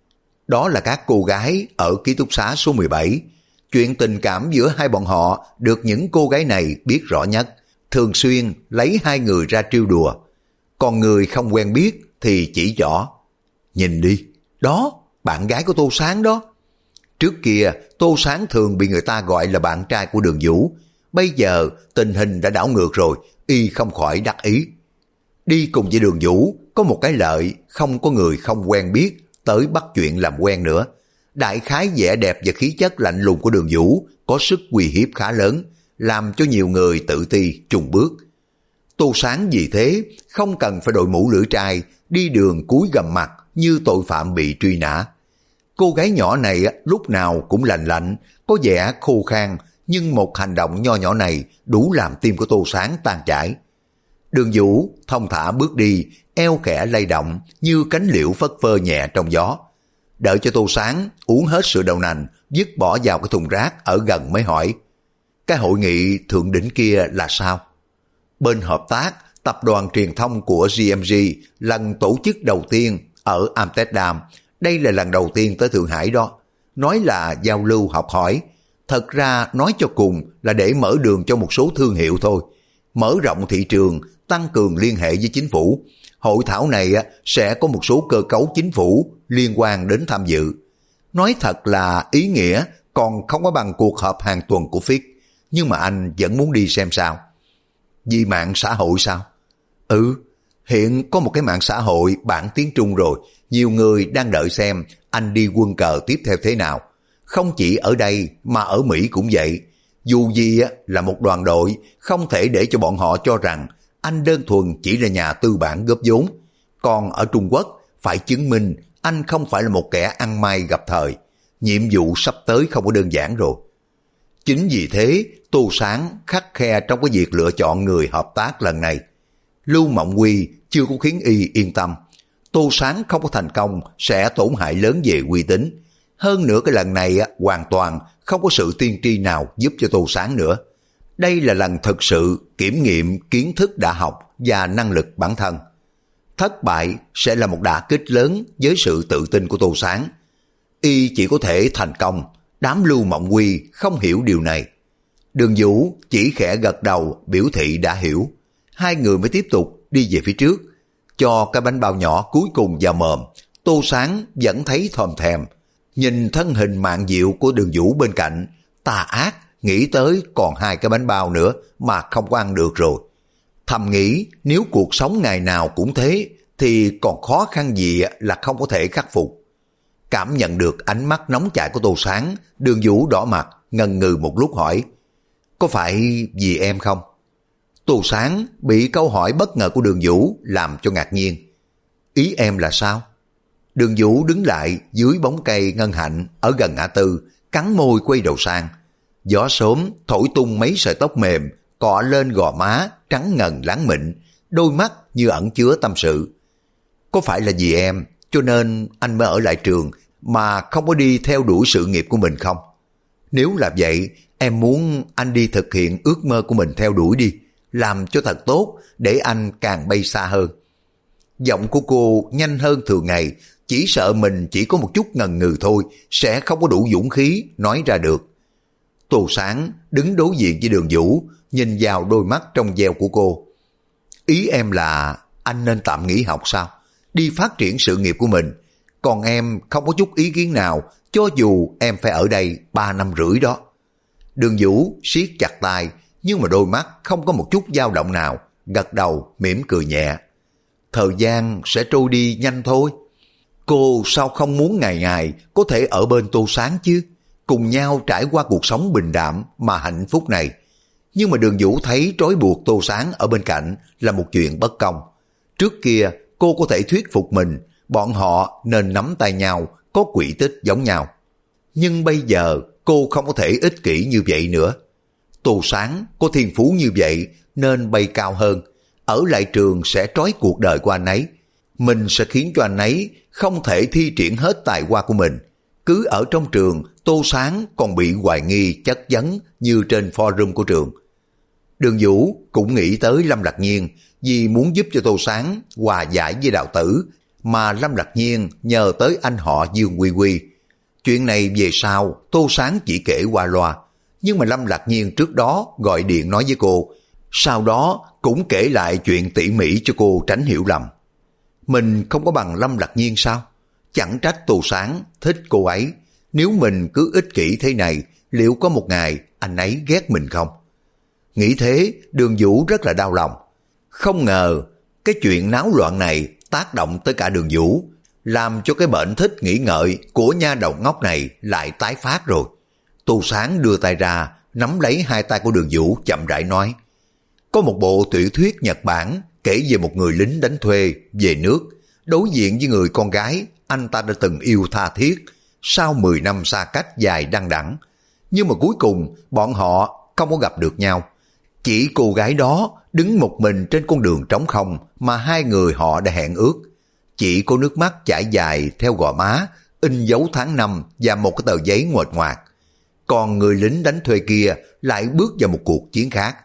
Đó là các cô gái ở ký túc xá số 17. Chuyện tình cảm giữa hai bọn họ được những cô gái này biết rõ nhất, thường xuyên lấy hai người ra trêu đùa. Còn người không quen biết thì chỉ rõ, nhìn đi, đó, bạn gái của Tô Sáng đó. Trước kia Tô Sáng thường bị người ta gọi là bạn trai của Đường Vũ, bây giờ tình hình đã đảo ngược rồi, y không khỏi đắc ý. Đi cùng với Đường Vũ có một cái lợi, không có người không quen biết tới bắt chuyện làm quen nữa. Đại khái vẻ đẹp và khí chất lạnh lùng của Đường Vũ có sức uy hiếp khá lớn, làm cho nhiều người tự ti chùn bước. Tô Sáng vì thế không cần phải đội mũ lưỡi trai, đi đường cúi gằm mặt như tội phạm bị truy nã. Cô gái nhỏ này lúc nào cũng lạnh lạnh, có vẻ khô khan, nhưng một hành động nho nhỏ này đủ làm tim của Tô Sáng tan chảy. Đường Vũ thong thả bước đi, eo khẽ lay động như cánh liễu phất phơ nhẹ trong gió. Đợi cho Tô Sáng uống hết sữa đậu nành, dứt bỏ vào cái thùng rác ở gần mới hỏi, cái hội nghị thượng đỉnh kia là sao? Bên hợp tác tập đoàn truyền thông của GMG lần tổ chức đầu tiên ở Amsterdam. Đây là lần đầu tiên tới Thượng Hải đó. Nói là giao lưu học hỏi, thật ra nói cho cùng là để mở đường cho một số thương hiệu thôi. Mở rộng thị trường, tăng cường liên hệ với chính phủ. Hội thảo này sẽ có một số cơ cấu chính phủ liên quan đến tham dự. Nói thật là ý nghĩa còn không có bằng cuộc họp hàng tuần của FIT, nhưng mà anh vẫn muốn đi xem sao. Vì mạng xã hội sao? Hiện có một cái mạng xã hội bản tiếng Trung rồi, nhiều người đang đợi xem anh đi quân cờ tiếp theo thế nào. Không chỉ ở đây mà ở Mỹ cũng vậy. Dù gì là một đoàn đội, không thể để cho bọn họ cho rằng anh đơn thuần chỉ là nhà tư bản góp vốn. Còn ở Trung Quốc, phải chứng minh anh không phải là một kẻ ăn may gặp thời. Nhiệm vụ sắp tới không có đơn giản rồi. Chính vì thế, Tô Sáng khắt khe trong cái việc lựa chọn người hợp tác lần này. Lưu Mộng Quy chưa có khiến y yên tâm. Tô Sáng không có thành công sẽ tổn hại lớn về uy tín. Hơn nữa cái lần này hoàn toàn không có sự tiên tri nào giúp cho Tô Sáng nữa. Đây là lần thực sự kiểm nghiệm kiến thức đã học và năng lực bản thân. Thất bại sẽ là một đả kích lớn với sự tự tin của Tô Sáng. Y chỉ có thể thành công, đám Lưu Mộng Quy không hiểu điều này. Đường Vũ chỉ khẽ gật đầu biểu thị đã hiểu. Hai người mới tiếp tục đi về phía trước. Cho cái bánh bao nhỏ cuối cùng vào mồm, Tô Sáng vẫn thấy thòm thèm. Nhìn thân hình mạn diệu của Đường Vũ bên cạnh, tà ác nghĩ tới còn hai cái bánh bao nữa mà không có ăn được rồi. Thầm nghĩ nếu cuộc sống ngày nào cũng thế thì còn khó khăn gì là không có thể khắc phục. Cảm nhận được ánh mắt nóng chảy của Tô Sáng, Đường Vũ đỏ mặt, ngần ngừ một lúc hỏi, có phải vì em không? Tô Sáng bị câu hỏi bất ngờ của Đường Vũ làm cho ngạc nhiên. Ý em là sao? Đường Vũ đứng lại dưới bóng cây ngân hạnh ở gần ngã tư, cắn môi quay đầu sang. Gió sớm thổi tung mấy sợi tóc mềm, cọ lên gò má trắng ngần láng mịn, đôi mắt như ẩn chứa tâm sự. Có phải là vì em cho nên anh mới ở lại trường mà không có đi theo đuổi sự nghiệp của mình không? Nếu là vậy, em muốn anh đi thực hiện ước mơ của mình theo đuổi đi, làm cho thật tốt để anh càng bay xa hơn. Giọng của cô nhanh hơn thường ngày, chỉ sợ mình chỉ có một chút ngần ngừ thôi sẽ không có đủ dũng khí nói ra được. Tô Sáng đứng đối diện với Đường Vũ, nhìn vào đôi mắt trong veo của cô. Ý em là anh nên tạm nghỉ học sao? Đi phát triển sự nghiệp của mình. Còn em không có chút ý kiến nào, cho dù em phải ở đây 3 năm rưỡi đó. Đường Vũ siết chặt tay, nhưng mà đôi mắt không có một chút dao động nào, gật đầu mỉm cười nhẹ. Thời gian sẽ trôi đi nhanh thôi. Cô sao không muốn ngày ngày có thể ở bên Tô Sáng chứ? Cùng nhau trải qua cuộc sống bình đạm mà hạnh phúc này. Nhưng mà Đường Vũ thấy trói buộc Tô Sáng ở bên cạnh là một chuyện bất công. Trước kia cô có thể thuyết phục mình, bọn họ nên nắm tay nhau, có quỹ tích giống nhau. Nhưng bây giờ cô không có thể ích kỷ như vậy nữa. Tô Sáng có thiên phú như vậy nên bay cao hơn. Ở lại trường sẽ trói cuộc đời của anh ấy. Mình sẽ khiến cho anh ấy không thể thi triển hết tài hoa của mình. Cứ ở trong trường, Tô Sáng còn bị hoài nghi chất vấn như trên forum của trường. Đường Vũ cũng nghĩ tới Lâm Lạc Nhiên, vì muốn giúp cho Tô Sáng hòa giải với Đào Tử, mà Lâm Lạc Nhiên nhờ tới anh họ Dương Quy Quy. Chuyện này về sau Tô Sáng chỉ kể qua loa, nhưng mà Lâm Lạc Nhiên trước đó gọi điện nói với cô, sau đó cũng kể lại chuyện tỉ mỉ cho cô tránh hiểu lầm. Mình không có bằng Lâm Lạc Nhiên sao? Chẳng trách Tô Sáng thích cô ấy. Nếu mình cứ ích kỷ thế này, liệu có một ngày anh ấy ghét mình không? Nghĩ thế, Đường Vũ rất là đau lòng. Không ngờ cái chuyện náo loạn này tác động tới cả Đường Vũ, làm cho cái bệnh thích nghĩ ngợi của nha đầu ngốc này lại tái phát rồi. Tô Sáng đưa tay ra, nắm lấy hai tay của Đường Vũ chậm rãi nói, có một bộ tiểu thuyết Nhật Bản kể về một người lính đánh thuê về nước, đối diện với người con gái anh ta đã từng yêu tha thiết, sau 10 năm xa cách dài đăng đẵng, nhưng mà cuối cùng bọn họ không có gặp được nhau. Chỉ cô gái đó đứng một mình trên con đường trống không mà hai người họ đã hẹn ước. Chỉ có nước mắt chảy dài theo gò má, in dấu tháng năm và một cái tờ giấy nguệch ngoạc. Còn người lính đánh thuê kia lại bước vào một cuộc chiến khác.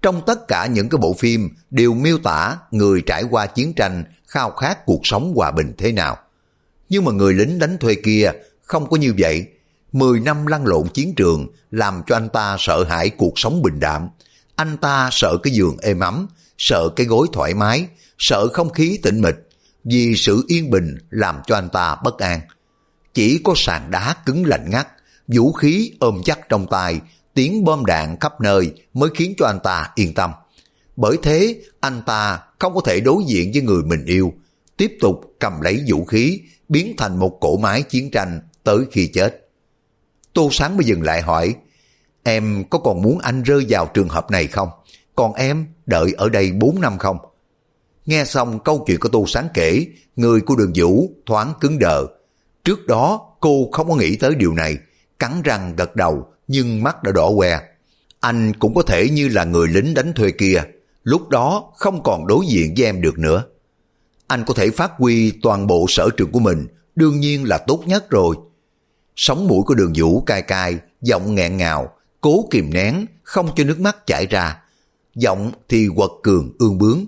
Trong tất cả những cái bộ phim đều miêu tả người trải qua chiến tranh khao khát cuộc sống hòa bình thế nào. Nhưng mà người lính đánh thuê kia không có như vậy. 10 năm lăn lộn chiến trường làm cho anh ta sợ hãi cuộc sống bình đạm. Anh ta sợ cái giường êm ấm, sợ cái gối thoải mái, sợ không khí tĩnh mịch. Vì sự yên bình làm cho anh ta bất an. Chỉ có sàn đá cứng lạnh ngắt, vũ khí ôm chắc trong tay, tiếng bom đạn khắp nơi mới khiến cho anh ta yên tâm. Bởi thế anh ta không có thể đối diện với người mình yêu, tiếp tục cầm lấy vũ khí, biến thành một cỗ máy chiến tranh tới khi chết. Tô Sáng mới dừng lại hỏi, em có còn muốn anh rơi vào trường hợp này không? Còn em đợi ở đây 4 năm không? Nghe xong câu chuyện của Tô Sáng kể, người của Đường Vũ thoáng cứng đờ. Trước đó cô không có nghĩ tới điều này, cắn răng gật đầu nhưng mắt đã đỏ hoe. Anh cũng có thể như là người lính đánh thuê kia, lúc đó không còn đối diện với em được nữa. Anh có thể phát huy toàn bộ sở trường của mình, đương nhiên là tốt nhất rồi. Sống mũi của Đường Vũ cay cay, giọng nghẹn ngào, cố kìm nén, không cho nước mắt chảy ra. Giọng thì quật cường ương bướng.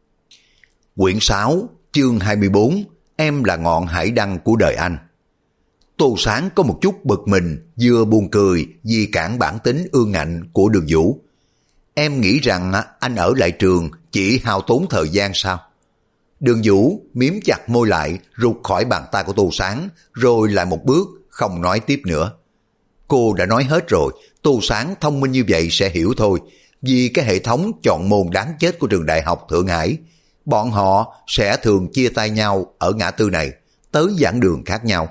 Quyển 6, chương 24, em là ngọn hải đăng của đời anh. Tô Sáng có một chút bực mình, vừa buồn cười vì cản bản tính ương ngạnh của Đường Vũ. Em nghĩ rằng anh ở lại trường chỉ hao tốn thời gian sao? Đường Vũ miếm chặt môi lại, rụt khỏi bàn tay của Tô Sáng, rồi lại một bước, không nói tiếp nữa. Cô đã nói hết rồi, Tô Sáng thông minh như vậy sẽ hiểu thôi, vì cái hệ thống chọn môn đáng chết của trường đại học Thượng Hải. Bọn họ sẽ thường chia tay nhau ở ngã tư này, tới giảng đường khác nhau.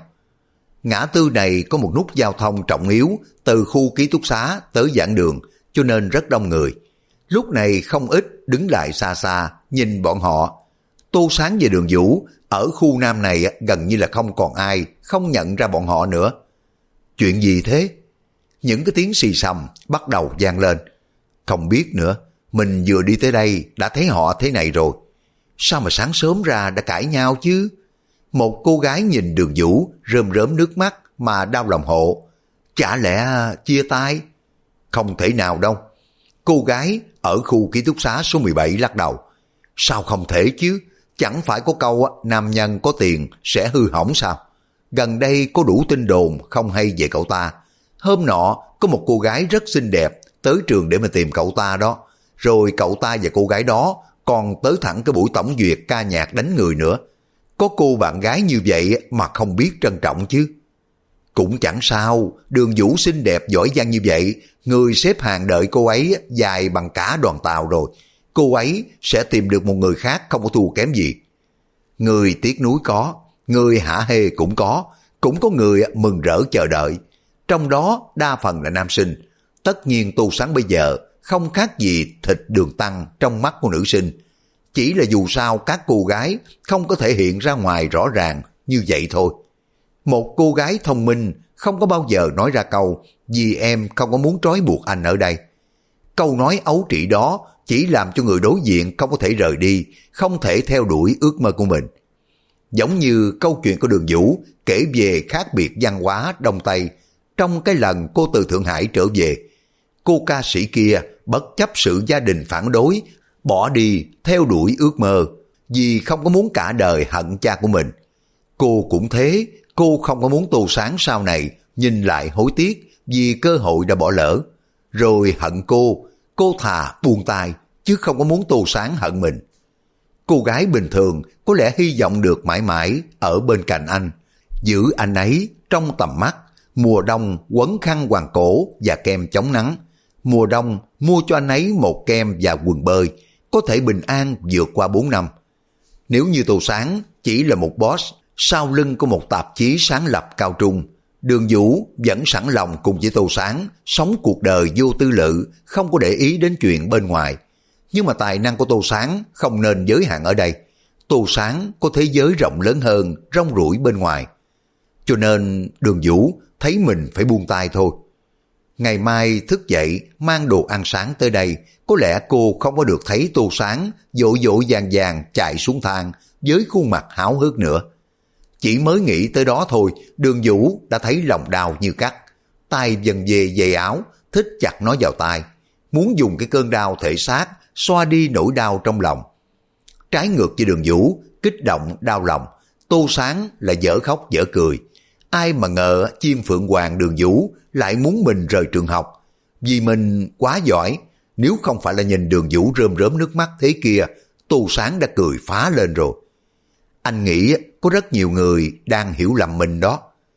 Ngã tư này có một nút giao thông trọng yếu từ khu ký túc xá tới giảng đường, cho nên rất đông người. Lúc này không ít đứng lại xa xa nhìn bọn họ. Tô Sáng và Đường Vũ ở khu nam này gần như là không còn ai không nhận ra bọn họ nữa. Chuyện gì thế? Những cái tiếng xì xầm bắt đầu vang lên. Không biết nữa, mình vừa đi tới đây đã thấy họ thế này rồi. Sao mà sáng sớm ra đã cãi nhau chứ? Một cô gái nhìn Đường Vũ rơm rớm nước mắt mà đau lòng hộ. Chả lẽ chia tay? Không thể nào đâu. Cô gái ở khu ký túc xá số 17 lắc đầu. Sao không thể chứ? Chẳng phải có câu nam nhân có tiền sẽ hư hỏng sao? Gần đây có đủ tin đồn không hay về cậu ta. Hôm nọ có một cô gái rất xinh đẹp tới trường để mà tìm cậu ta đó. Rồi cậu ta và cô gái đó còn tới thẳng cái buổi tổng duyệt ca nhạc đánh người nữa. Có cô bạn gái như vậy mà không biết trân trọng chứ. Cũng chẳng sao, Đường Vũ xinh đẹp giỏi giang như vậy, người xếp hàng đợi cô ấy dài bằng cả đoàn tàu rồi. Cô ấy sẽ tìm được một người khác không có thua kém gì. Người tiếc nuối có, người hả hê cũng có người mừng rỡ chờ đợi. Trong đó đa phần là nam sinh. Tất nhiên Tô Sáng bây giờ không khác gì thịt đường tăng trong mắt của nữ sinh. Chỉ là dù sao các cô gái không có thể hiện ra ngoài rõ ràng như vậy thôi. Một cô gái thông minh không có bao giờ nói ra câu vì em không có muốn trói buộc anh ở đây. Câu nói ấu trĩ đó chỉ làm cho người đối diện không có thể rời đi, không thể theo đuổi ước mơ của mình. Giống như câu chuyện của Đường Vũ kể về khác biệt văn hóa Đông Tây. Trong cái lần cô từ Thượng Hải trở về, cô ca sĩ kia bất chấp sự gia đình phản đối, bỏ đi theo đuổi ước mơ vì không có muốn cả đời hận cha của mình. Cô cũng thế, cô không có muốn Tô Sáng sau này nhìn lại hối tiếc vì cơ hội đã bỏ lỡ. Rồi hận cô thà buông tay chứ không có muốn Tô Sáng hận mình. Cô gái bình thường có lẽ hy vọng được mãi mãi ở bên cạnh anh, giữ anh ấy trong tầm mắt. Mùa đông quấn khăn quàng cổ và kem chống nắng. Mùa đông mua cho anh ấy một kem và quần bơi, có thể bình an vượt qua 4 năm. Nếu như Tô Sáng chỉ là một boss sau lưng của một tạp chí sáng lập cao trung, Đường Vũ vẫn sẵn lòng cùng với Tô Sáng sống cuộc đời vô tư lự, không có để ý đến chuyện bên ngoài. Nhưng mà tài năng của Tô Sáng không nên giới hạn ở đây. Tô Sáng có thế giới rộng lớn hơn, rong ruổi bên ngoài. Cho nên Đường Vũ thấy mình phải buông tay thôi. Ngày mai thức dậy mang đồ ăn sáng tới đây, có lẽ cô không có được thấy Tô Sáng vội vội vàng vàng chạy xuống thang với khuôn mặt háo hức nữa. Chỉ mới nghĩ tới đó thôi, Đường Vũ đã thấy lòng đau như cắt. Tay dần về dây áo, thích chặt nó vào tay. muốn dùng cái cơn đau thể xác xoa đi nỗi đau trong lòng. Trái ngược với Đường Vũ, kích động, đau lòng, Tô Sáng là dở khóc dở cười. Ai mà ngờ chim phượng hoàng Đường Vũ lại muốn mình rời trường học. Vì mình quá giỏi, nếu không phải là nhìn Đường Vũ rơm rớm nước mắt thế kia, Tô Sáng đã cười phá lên rồi. Anh nghĩ có rất nhiều người đang hiểu lầm mình đó.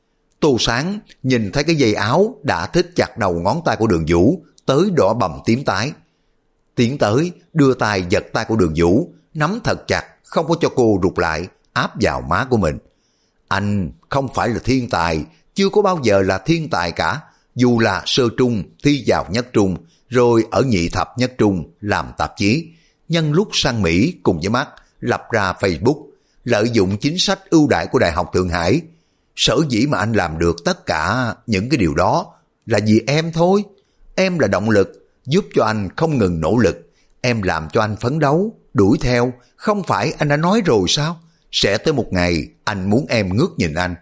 Tô Sáng nhìn thấy cái dây áo đã thít chặt đầu ngón tay của Đường Vũ tới đỏ bầm tím tái. Tiến tới đưa tay giật tay của Đường Vũ, nắm thật chặt không có cho cô rụt lại, áp vào má của mình. Anh không phải là thiên tài, chưa có bao giờ là thiên tài cả. Dù là sơ trung, thi vào nhất trung, rồi ở nhị thập nhất trung làm tạp chí, nhân lúc sang Mỹ cùng với mắt lập ra Facebook, lợi dụng chính sách ưu đãi của Đại học Thượng Hải. Sở dĩ mà anh làm được tất cả những cái điều đó là vì em thôi. Em là động lực, giúp cho anh không ngừng nỗ lực. Em làm cho anh phấn đấu, đuổi theo. Không phải anh đã nói rồi sao? Sẽ tới một ngày anh muốn em ngước nhìn anh.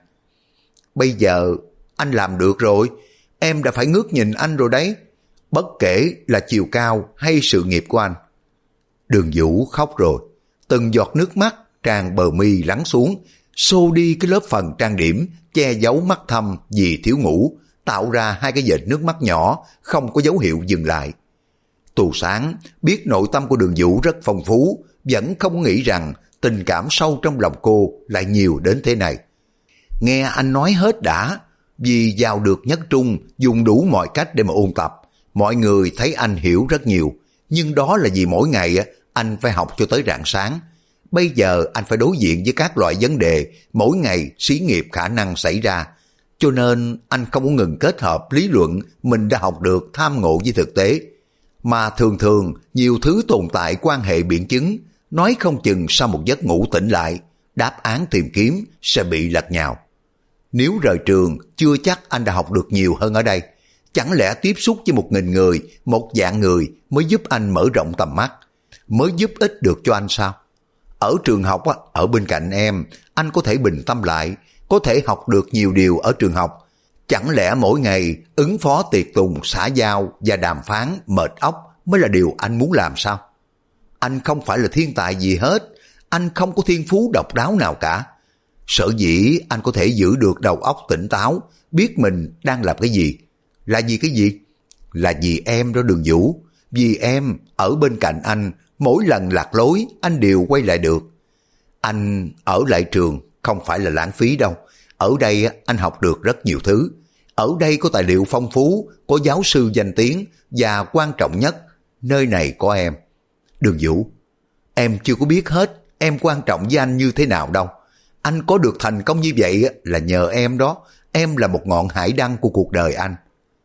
Bây giờ anh làm được rồi. Em đã phải ngước nhìn anh rồi đấy. Bất kể là chiều cao hay sự nghiệp của anh. Đường Vũ khóc rồi. Từng giọt nước mắt tràn bờ mi lắng xuống, xô đi cái lớp phần trang điểm che giấu mắt thâm vì thiếu ngủ, tạo ra hai cái vệt nước mắt nhỏ không có dấu hiệu dừng lại. Tô Sáng biết nội tâm của Đường Vũ rất phong phú, vẫn không nghĩ rằng tình cảm sâu trong lòng cô lại nhiều đến thế này. Nghe anh nói hết đã. Vì vào được nhất trung, dùng đủ mọi cách để mà ôn tập, mọi người thấy anh hiểu rất nhiều, nhưng đó là vì mỗi ngày anh phải học cho tới rạng sáng. Bây giờ anh phải đối diện với các loại vấn đề mỗi ngày xí nghiệp khả năng xảy ra, cho nên anh không có ngừng kết hợp lý luận mình đã học được tham ngộ với thực tế. Mà thường thường nhiều thứ tồn tại quan hệ biện chứng, nói không chừng sau một giấc ngủ tỉnh lại, đáp án tìm kiếm sẽ bị lật nhào. Nếu rời trường, chưa chắc anh đã học được nhiều hơn ở đây. Chẳng lẽ tiếp xúc với 1.000 người, một dạng người mới giúp anh mở rộng tầm mắt, mới giúp ích được cho anh sao? Ở trường học, ở bên cạnh em, anh có thể bình tâm lại, có thể học được nhiều điều ở trường học. Chẳng lẽ mỗi ngày ứng phó tiệc tùng, xã giao và đàm phán mệt óc mới là điều anh muốn làm sao? Anh không phải là thiên tài gì hết, anh không có thiên phú độc đáo nào cả. Sở dĩ anh có thể giữ được đầu óc tỉnh táo, biết mình đang làm cái gì. Là vì cái gì? Là vì em đó Đường Vũ. Vì em ở bên cạnh anh, mỗi lần lạc lối anh đều quay lại được. Anh ở lại trường không phải là lãng phí đâu. Ở đây anh học được rất nhiều thứ. Ở đây có tài liệu phong phú, có giáo sư danh tiếng và quan trọng nhất, nơi này có em. Đường Vũ, em chưa có biết hết em quan trọng với anh như thế nào đâu. Anh có được thành công như vậy là nhờ em đó. Em là một ngọn hải đăng của cuộc đời anh.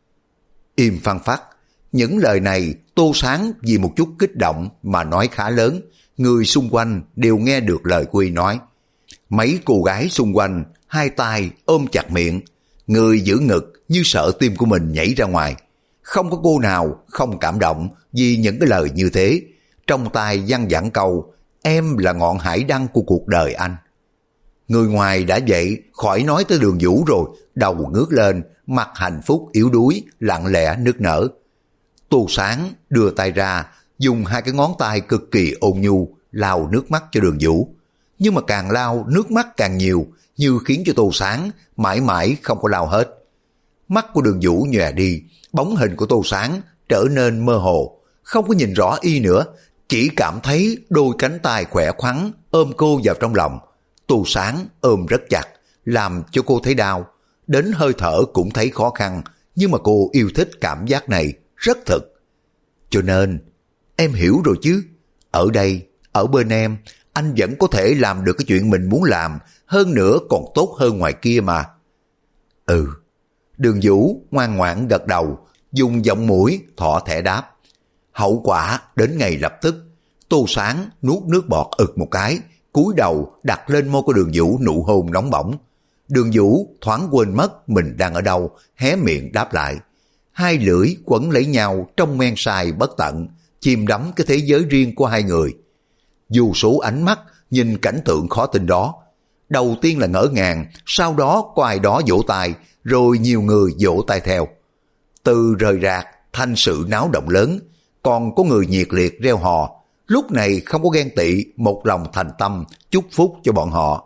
Im phăng phắc. Những lời này Tô Sáng vì một chút kích động mà nói khá lớn. Người xung quanh đều nghe được lời của y nói. Mấy cô gái xung quanh hai tay ôm chặt miệng, người giữ ngực như sợ tim của mình nhảy ra ngoài. Không có cô nào không cảm động vì những cái lời như thế. Trong tai văng vẳng câu em là ngọn hải đăng của cuộc đời anh. Người ngoài đã dậy khỏi nói tới Đường Vũ rồi, đầu ngước lên, mặt hạnh phúc yếu đuối, lặng lẽ nức nở. Tô Sáng đưa tay ra, dùng hai cái ngón tay cực kỳ ôn nhu lau nước mắt cho Đường Vũ. Nhưng mà càng lau nước mắt càng nhiều, như khiến cho Tô Sáng mãi mãi không có lau hết. Mắt của Đường Vũ nhòe đi, bóng hình của Tô Sáng trở nên mơ hồ, không có nhìn rõ y nữa, chỉ cảm thấy đôi cánh tay khỏe khoắn ôm cô vào trong lòng. Tô Sáng ôm rất chặt, làm cho cô thấy đau, đến hơi thở cũng thấy khó khăn, nhưng mà cô yêu thích cảm giác này rất thực. Cho nên, em hiểu rồi chứ, ở đây, ở bên em, anh vẫn có thể làm được cái chuyện mình muốn làm, hơn nữa còn tốt hơn ngoài kia mà. Ừ, Đường Vũ ngoan ngoãn gật đầu, dùng giọng mũi thọ thẻ đáp. Hậu quả đến ngày lập tức, Tô Sáng nuốt nước bọt ực một cái, cúi đầu đặt lên môi của Đường Vũ nụ hôn nóng bỏng. Đường Vũ thoáng quên mất mình đang ở đâu, hé miệng đáp lại. Hai lưỡi quấn lấy nhau trong men say bất tận, chìm đắm cái thế giới riêng của hai người. Dù số ánh mắt nhìn cảnh tượng khó tin đó, đầu tiên là ngỡ ngàng, sau đó có ai đó vỗ tay, rồi nhiều người vỗ tay theo. Từ rời rạc thành sự náo động lớn, còn có người nhiệt liệt reo hò, lúc này không có ghen tị, một lòng thành tâm chúc phúc cho bọn họ.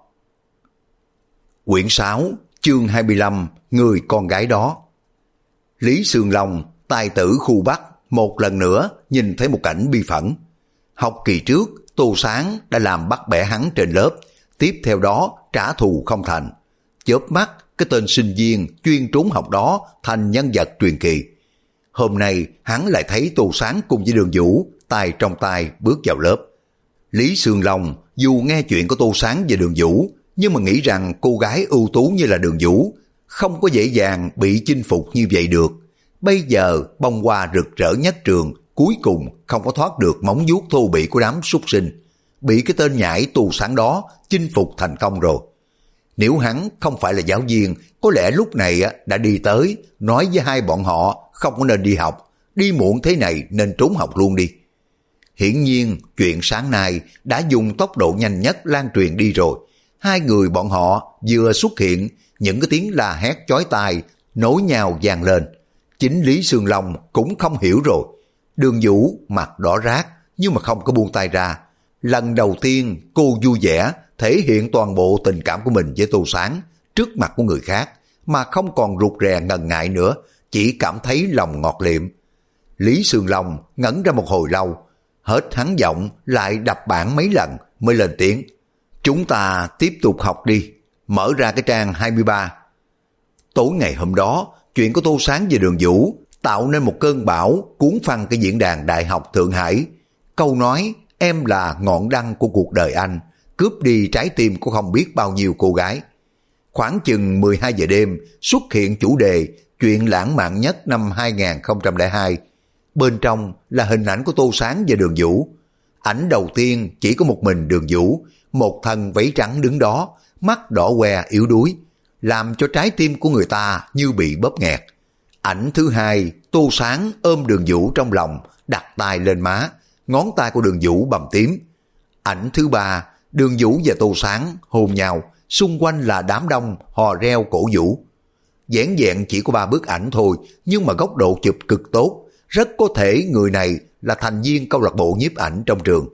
Quyển 6, chương 25, người con gái đó. Lý Sương Long, tài tử khu Bắc, một lần nữa nhìn thấy một cảnh bi phẫn. Học kỳ trước, Tô Sáng đã làm bắt bẻ hắn trên lớp, tiếp theo đó trả thù không thành. Chớp mắt, cái tên sinh viên chuyên trốn học đó thành nhân vật truyền kỳ. Hôm nay hắn lại thấy Tô Sáng cùng với Đường Vũ tay trong tay bước vào lớp. Lý Sương Long dù nghe chuyện của Tô Sáng và Đường Vũ, nhưng mà nghĩ rằng cô gái ưu tú như là Đường Vũ không có dễ dàng bị chinh phục như vậy được. Bây giờ bông hoa rực rỡ nhất trường cuối cùng không có thoát được móng vuốt thô bỉ của đám súc sinh, bị cái tên nhãi Tô Sáng đó chinh phục thành công rồi. Nếu hắn không phải là giáo viên, có lẽ lúc này đã đi tới nói với hai bọn họ không có nên đi học, đi muộn thế này nên trốn học luôn đi. Hiển nhiên chuyện sáng nay đã dùng tốc độ nhanh nhất lan truyền đi rồi. Hai người bọn họ vừa xuất hiện, những cái tiếng la hét chói tai nối nhau vang lên. Chính Lý Sương Long cũng không hiểu rồi. Đường Vũ mặt đỏ rát nhưng mà không có buông tay ra. Lần đầu tiên cô vui vẻ thể hiện toàn bộ tình cảm của mình với Tô Sáng trước mặt của người khác, mà không còn rụt rè ngần ngại nữa, chỉ cảm thấy lòng ngọt liệm. Lý Sương Long ngẩn ra một hồi lâu, hết hắn giọng lại đập bảng mấy lần mới lên tiếng. Chúng ta tiếp tục học đi, mở ra cái trang 23. Tối ngày hôm đó, chuyện của Tô Sáng về Đường Vũ tạo nên một cơn bão cuốn phăng cái diễn đàn Đại học Thượng Hải. Câu nói em là ngọn đăng của cuộc đời anh cướp đi trái tim của không biết bao nhiêu cô gái. Khoảng chừng 12 giờ đêm xuất hiện chủ đề chuyện lãng mạn nhất năm 2002. Bên trong là hình ảnh của Tô Sáng và Đường Vũ. Ảnh đầu tiên chỉ có một mình Đường Vũ, một thân váy trắng đứng đó, mắt đỏ que yếu đuối, làm cho trái tim của người ta như bị bóp nghẹt. Ảnh thứ hai, Tô Sáng ôm Đường Vũ trong lòng, đặt tay lên má, ngón tay của Đường Vũ bầm tím. Ảnh thứ ba, Đường Vũ và Tô Sáng hôn nhau, xung quanh là đám đông hò reo cổ vũ. Vẻn vẹn chỉ có 3 bức ảnh thôi, nhưng mà góc độ chụp cực tốt, rất có thể người này là thành viên câu lạc bộ nhiếp ảnh trong trường.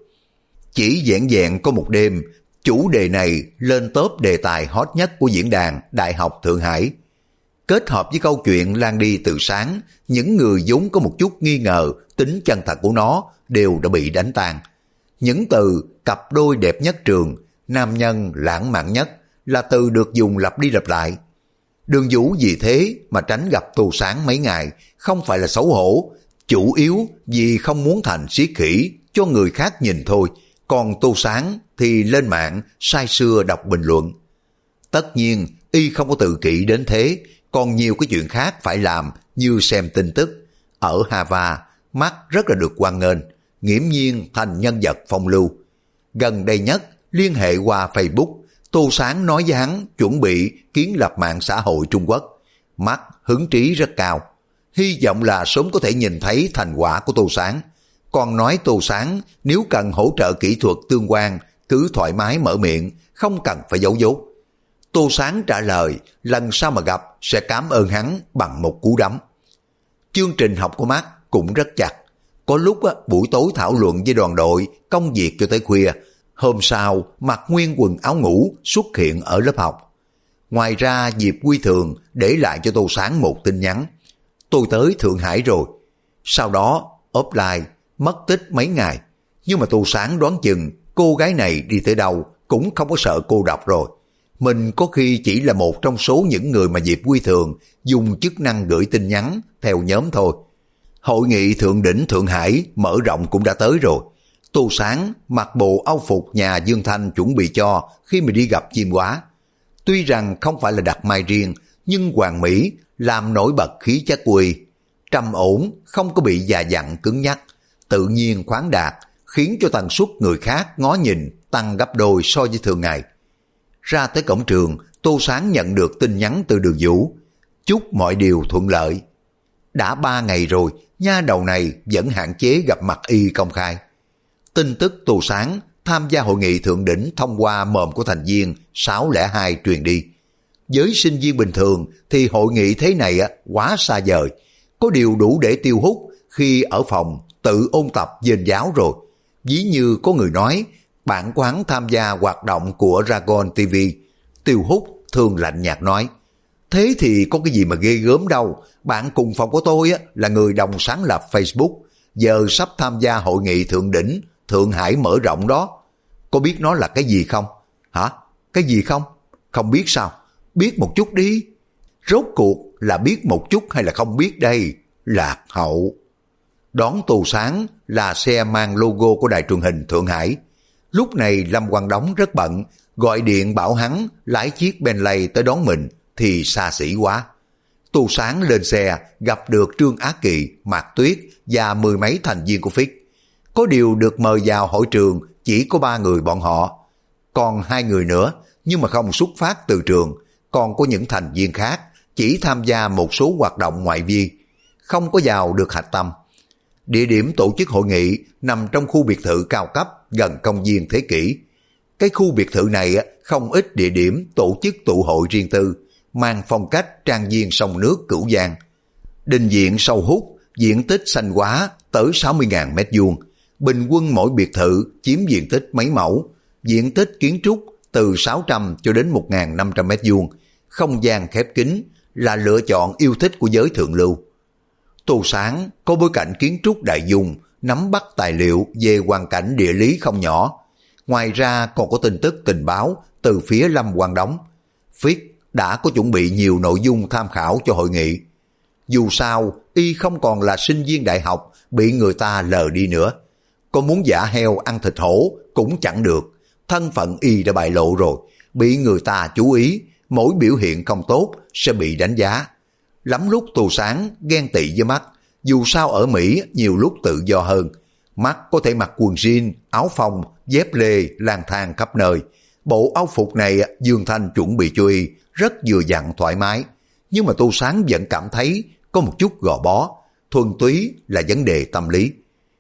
Chỉ vẻn vẹn có một đêm, chủ đề này lên top đề tài hot nhất của diễn đàn Đại học Thượng Hải. Kết hợp với câu chuyện lan đi từ sáng, những người vốn có một chút nghi ngờ tính chân thật của nó đều đã bị đánh tan. Những từ cặp đôi đẹp nhất trường, nam nhân lãng mạn nhất là từ được dùng lặp đi lặp lại. Đường Vũ vì thế mà tránh gặp Tô Sáng mấy ngày, không phải là xấu hổ, chủ yếu vì không muốn thành siết khỉ cho người khác nhìn thôi, còn Tô Sáng thì lên mạng sai sưa đọc bình luận. Tất nhiên y không có tự kỷ đến thế, còn nhiều cái chuyện khác phải làm như xem tin tức. Ở Harvard, Mark rất là được hoan nghênh, nghiễm nhiên thành nhân vật phong lưu. Gần đây nhất, liên hệ qua Facebook, Tô Sáng nói với hắn chuẩn bị kiến lập mạng xã hội Trung Quốc. Mark hứng trí rất cao, hy vọng là sớm có thể nhìn thấy thành quả của Tô Sáng. Còn nói Tô Sáng nếu cần hỗ trợ kỹ thuật tương quan, cứ thoải mái mở miệng, không cần phải giấu dốt. Tô Sáng trả lời lần sau mà gặp sẽ cảm ơn hắn bằng một cú đấm. Chương trình học của Mark cũng rất chặt. Có lúc buổi tối thảo luận với đoàn đội, công việc cho tới khuya. Hôm sau mặc nguyên quần áo ngủ xuất hiện ở lớp học. Ngoài ra Diệp Quy Thường để lại cho Tô Sáng một tin nhắn. Tôi tới Thượng Hải rồi. Sau đó offline, mất tích mấy ngày. Nhưng mà Tô Sáng đoán chừng cô gái này đi tới đâu cũng không có sợ cô độc rồi. Mình có khi chỉ là một trong số những người mà Diệp Quy Thường dùng chức năng gửi tin nhắn theo nhóm thôi. Hội nghị thượng đỉnh Thượng Hải mở rộng cũng đã tới rồi. Tô Sáng mặc bộ âu phục nhà Dương Thanh chuẩn bị cho khi mà đi gặp chim hóa. Tuy rằng không phải là đặt mai riêng, nhưng hoàn mỹ làm nổi bật khí chất Quy. Trầm ổn, không có bị già dặn cứng nhắc, tự nhiên khoáng đạt, khiến cho tần suất người khác ngó nhìn tăng gấp đôi so với thường ngày. Ra tới cổng trường, Tô Sáng nhận được tin nhắn từ Đường Vũ. Chúc mọi điều thuận lợi. Đã 3 ngày rồi, nha đầu này vẫn hạn chế gặp mặt y công khai. Tin tức Tô Sáng tham gia hội nghị thượng đỉnh thông qua mồm của thành viên 602 truyền đi. Với sinh viên bình thường thì hội nghị thế này quá xa vời. Có điều đủ để tiêu hút khi ở phòng tự ôn tập dên giáo rồi. Ví như có người nói, bạn của hắn tham gia hoạt động của Dragon TV. Tiêu Húc thường lạnh nhạt nói, thế thì có cái gì mà ghê gớm đâu, bạn cùng phòng của tôi là người đồng sáng lập Facebook, giờ sắp tham gia hội nghị thượng đỉnh Thượng Hải mở rộng đó. Có biết nó là cái gì không? Hả? Cái gì không? Không biết sao? Biết một chút đi. Rốt cuộc là biết một chút hay là không biết đây? Lạc hậu. Đón Tô Sáng là xe mang logo của đài truyền hình Thượng Hải. Lúc này Lâm Quang Đống rất bận, gọi điện bảo hắn lái chiếc Bentley tới đón mình thì xa xỉ quá. Tô Sáng lên xe gặp được Trương Á Kỳ, Mạc Tuyết và mười mấy thành viên của FIT. Có điều được mời vào hội trường chỉ có 3 người bọn họ. Còn 2 người nữa nhưng mà không xuất phát từ trường, còn có những thành viên khác chỉ tham gia một số hoạt động ngoại vi, không có vào được hạch tâm. Địa điểm tổ chức hội nghị nằm trong khu biệt thự cao cấp gần công viên Thế Kỷ. Cái khu biệt thự này không ít địa điểm tổ chức tụ hội riêng tư, mang phong cách trang viên sông nước Cửu Giang. Đình viện sâu hút, diện tích xanh hóa tới 60.000 mét vuông. Bình quân mỗi biệt thự chiếm diện tích mấy mẫu, diện tích kiến trúc từ 600 cho đến 1.500 mét vuông. Không gian khép kín là lựa chọn yêu thích của giới thượng lưu. Tô Sáng có bối cảnh kiến trúc đại dung, nắm bắt tài liệu về hoàn cảnh địa lý không nhỏ. Ngoài ra còn có tin tức tình báo từ phía Lâm Quang Đống. FIT đã có chuẩn bị nhiều nội dung tham khảo cho hội nghị. Dù sao, y không còn là sinh viên đại học bị người ta lờ đi nữa. Có muốn giả heo ăn thịt hổ cũng chẳng được. Thân phận y đã bại lộ rồi, bị người ta chú ý, mỗi biểu hiện không tốt sẽ bị đánh giá. Lắm lúc Tô Sáng ghen tị với mắt, dù sao ở Mỹ nhiều lúc tự do hơn. Mắt có thể mặc quần jean, áo phông, dép lê, lang thang khắp nơi. Bộ áo phục này Dương Thanh chuẩn bị cho y rất vừa vặn thoải mái. Nhưng mà Tô Sáng vẫn cảm thấy có một chút gò bó, thuần túy là vấn đề tâm lý.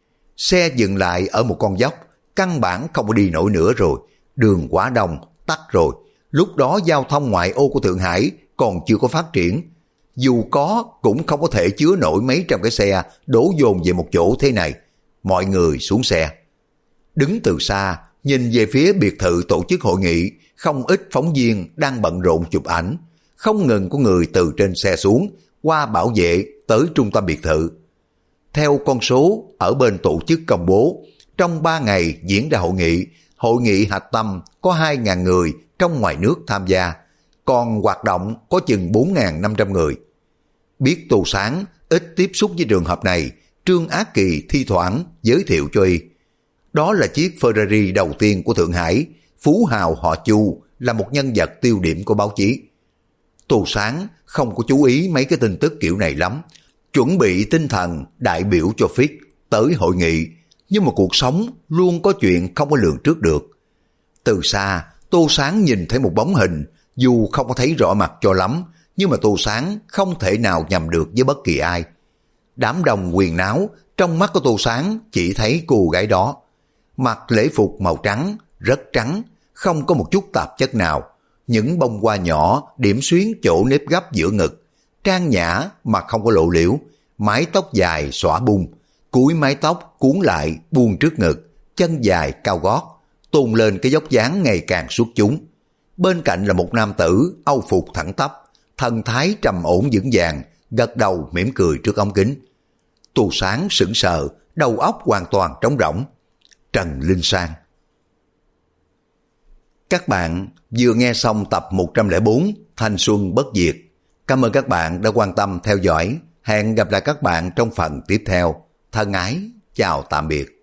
Xe dừng lại ở một con dốc, căn bản không có đi nổi nữa rồi. Đường quá đông, tắc rồi. Lúc đó giao thông ngoại ô của Thượng Hải còn chưa có phát triển. Dù có cũng không có thể chứa nổi mấy trăm cái xe đổ dồn về một chỗ thế này. Mọi người xuống xe. Đứng từ xa, nhìn về phía biệt thự tổ chức hội nghị, không ít phóng viên đang bận rộn chụp ảnh. Không ngừng có người từ trên xe xuống, qua bảo vệ tới trung tâm biệt thự. Theo con số ở bên tổ chức công bố, trong 3 ngày diễn ra hội nghị hạch tâm có 2.000 người trong ngoài nước tham gia, còn hoạt động có chừng 4.500 người. Biết Tô Sáng ít tiếp xúc với trường hợp này, Trương Á Kỳ thi thoảng giới thiệu cho y. Đó là chiếc Ferrari đầu tiên của Thượng Hải, phú hào họ Chu là một nhân vật tiêu điểm của báo chí. Tô Sáng không có chú ý mấy cái tin tức kiểu này lắm, chuẩn bị tinh thần đại biểu cho FIT tới hội nghị, nhưng mà cuộc sống luôn có chuyện không có lường trước được. Từ xa, Tô Sáng nhìn thấy một bóng hình, dù không có thấy rõ mặt cho lắm, nhưng mà Tô Sáng không thể nào nhầm được với bất kỳ ai. Đám đông huyền náo, trong mắt của Tô Sáng chỉ thấy cô gái đó. Mặc lễ phục màu trắng, rất trắng, không có một chút tạp chất nào. Những bông hoa nhỏ điểm xuyến chỗ nếp gấp giữa ngực, trang nhã mà không có lộ liễu, mái tóc dài xõa bung, cuối mái tóc cuốn lại buông trước ngực, chân dài cao gót, tôn lên cái dốc dáng ngày càng xuất chúng. Bên cạnh là một nam tử âu phục thẳng tắp, thần thái trầm ổn vững vàng, gật đầu mỉm cười trước ống kính. Tô Sáng sững sờ, đầu óc hoàn toàn trống rỗng. Trần Linh Sang. Các bạn vừa nghe xong tập 104 Thanh Xuân Bất Diệt. Cảm ơn các bạn đã quan tâm theo dõi. Hẹn gặp lại các bạn trong phần tiếp theo. Thân ái, chào tạm biệt.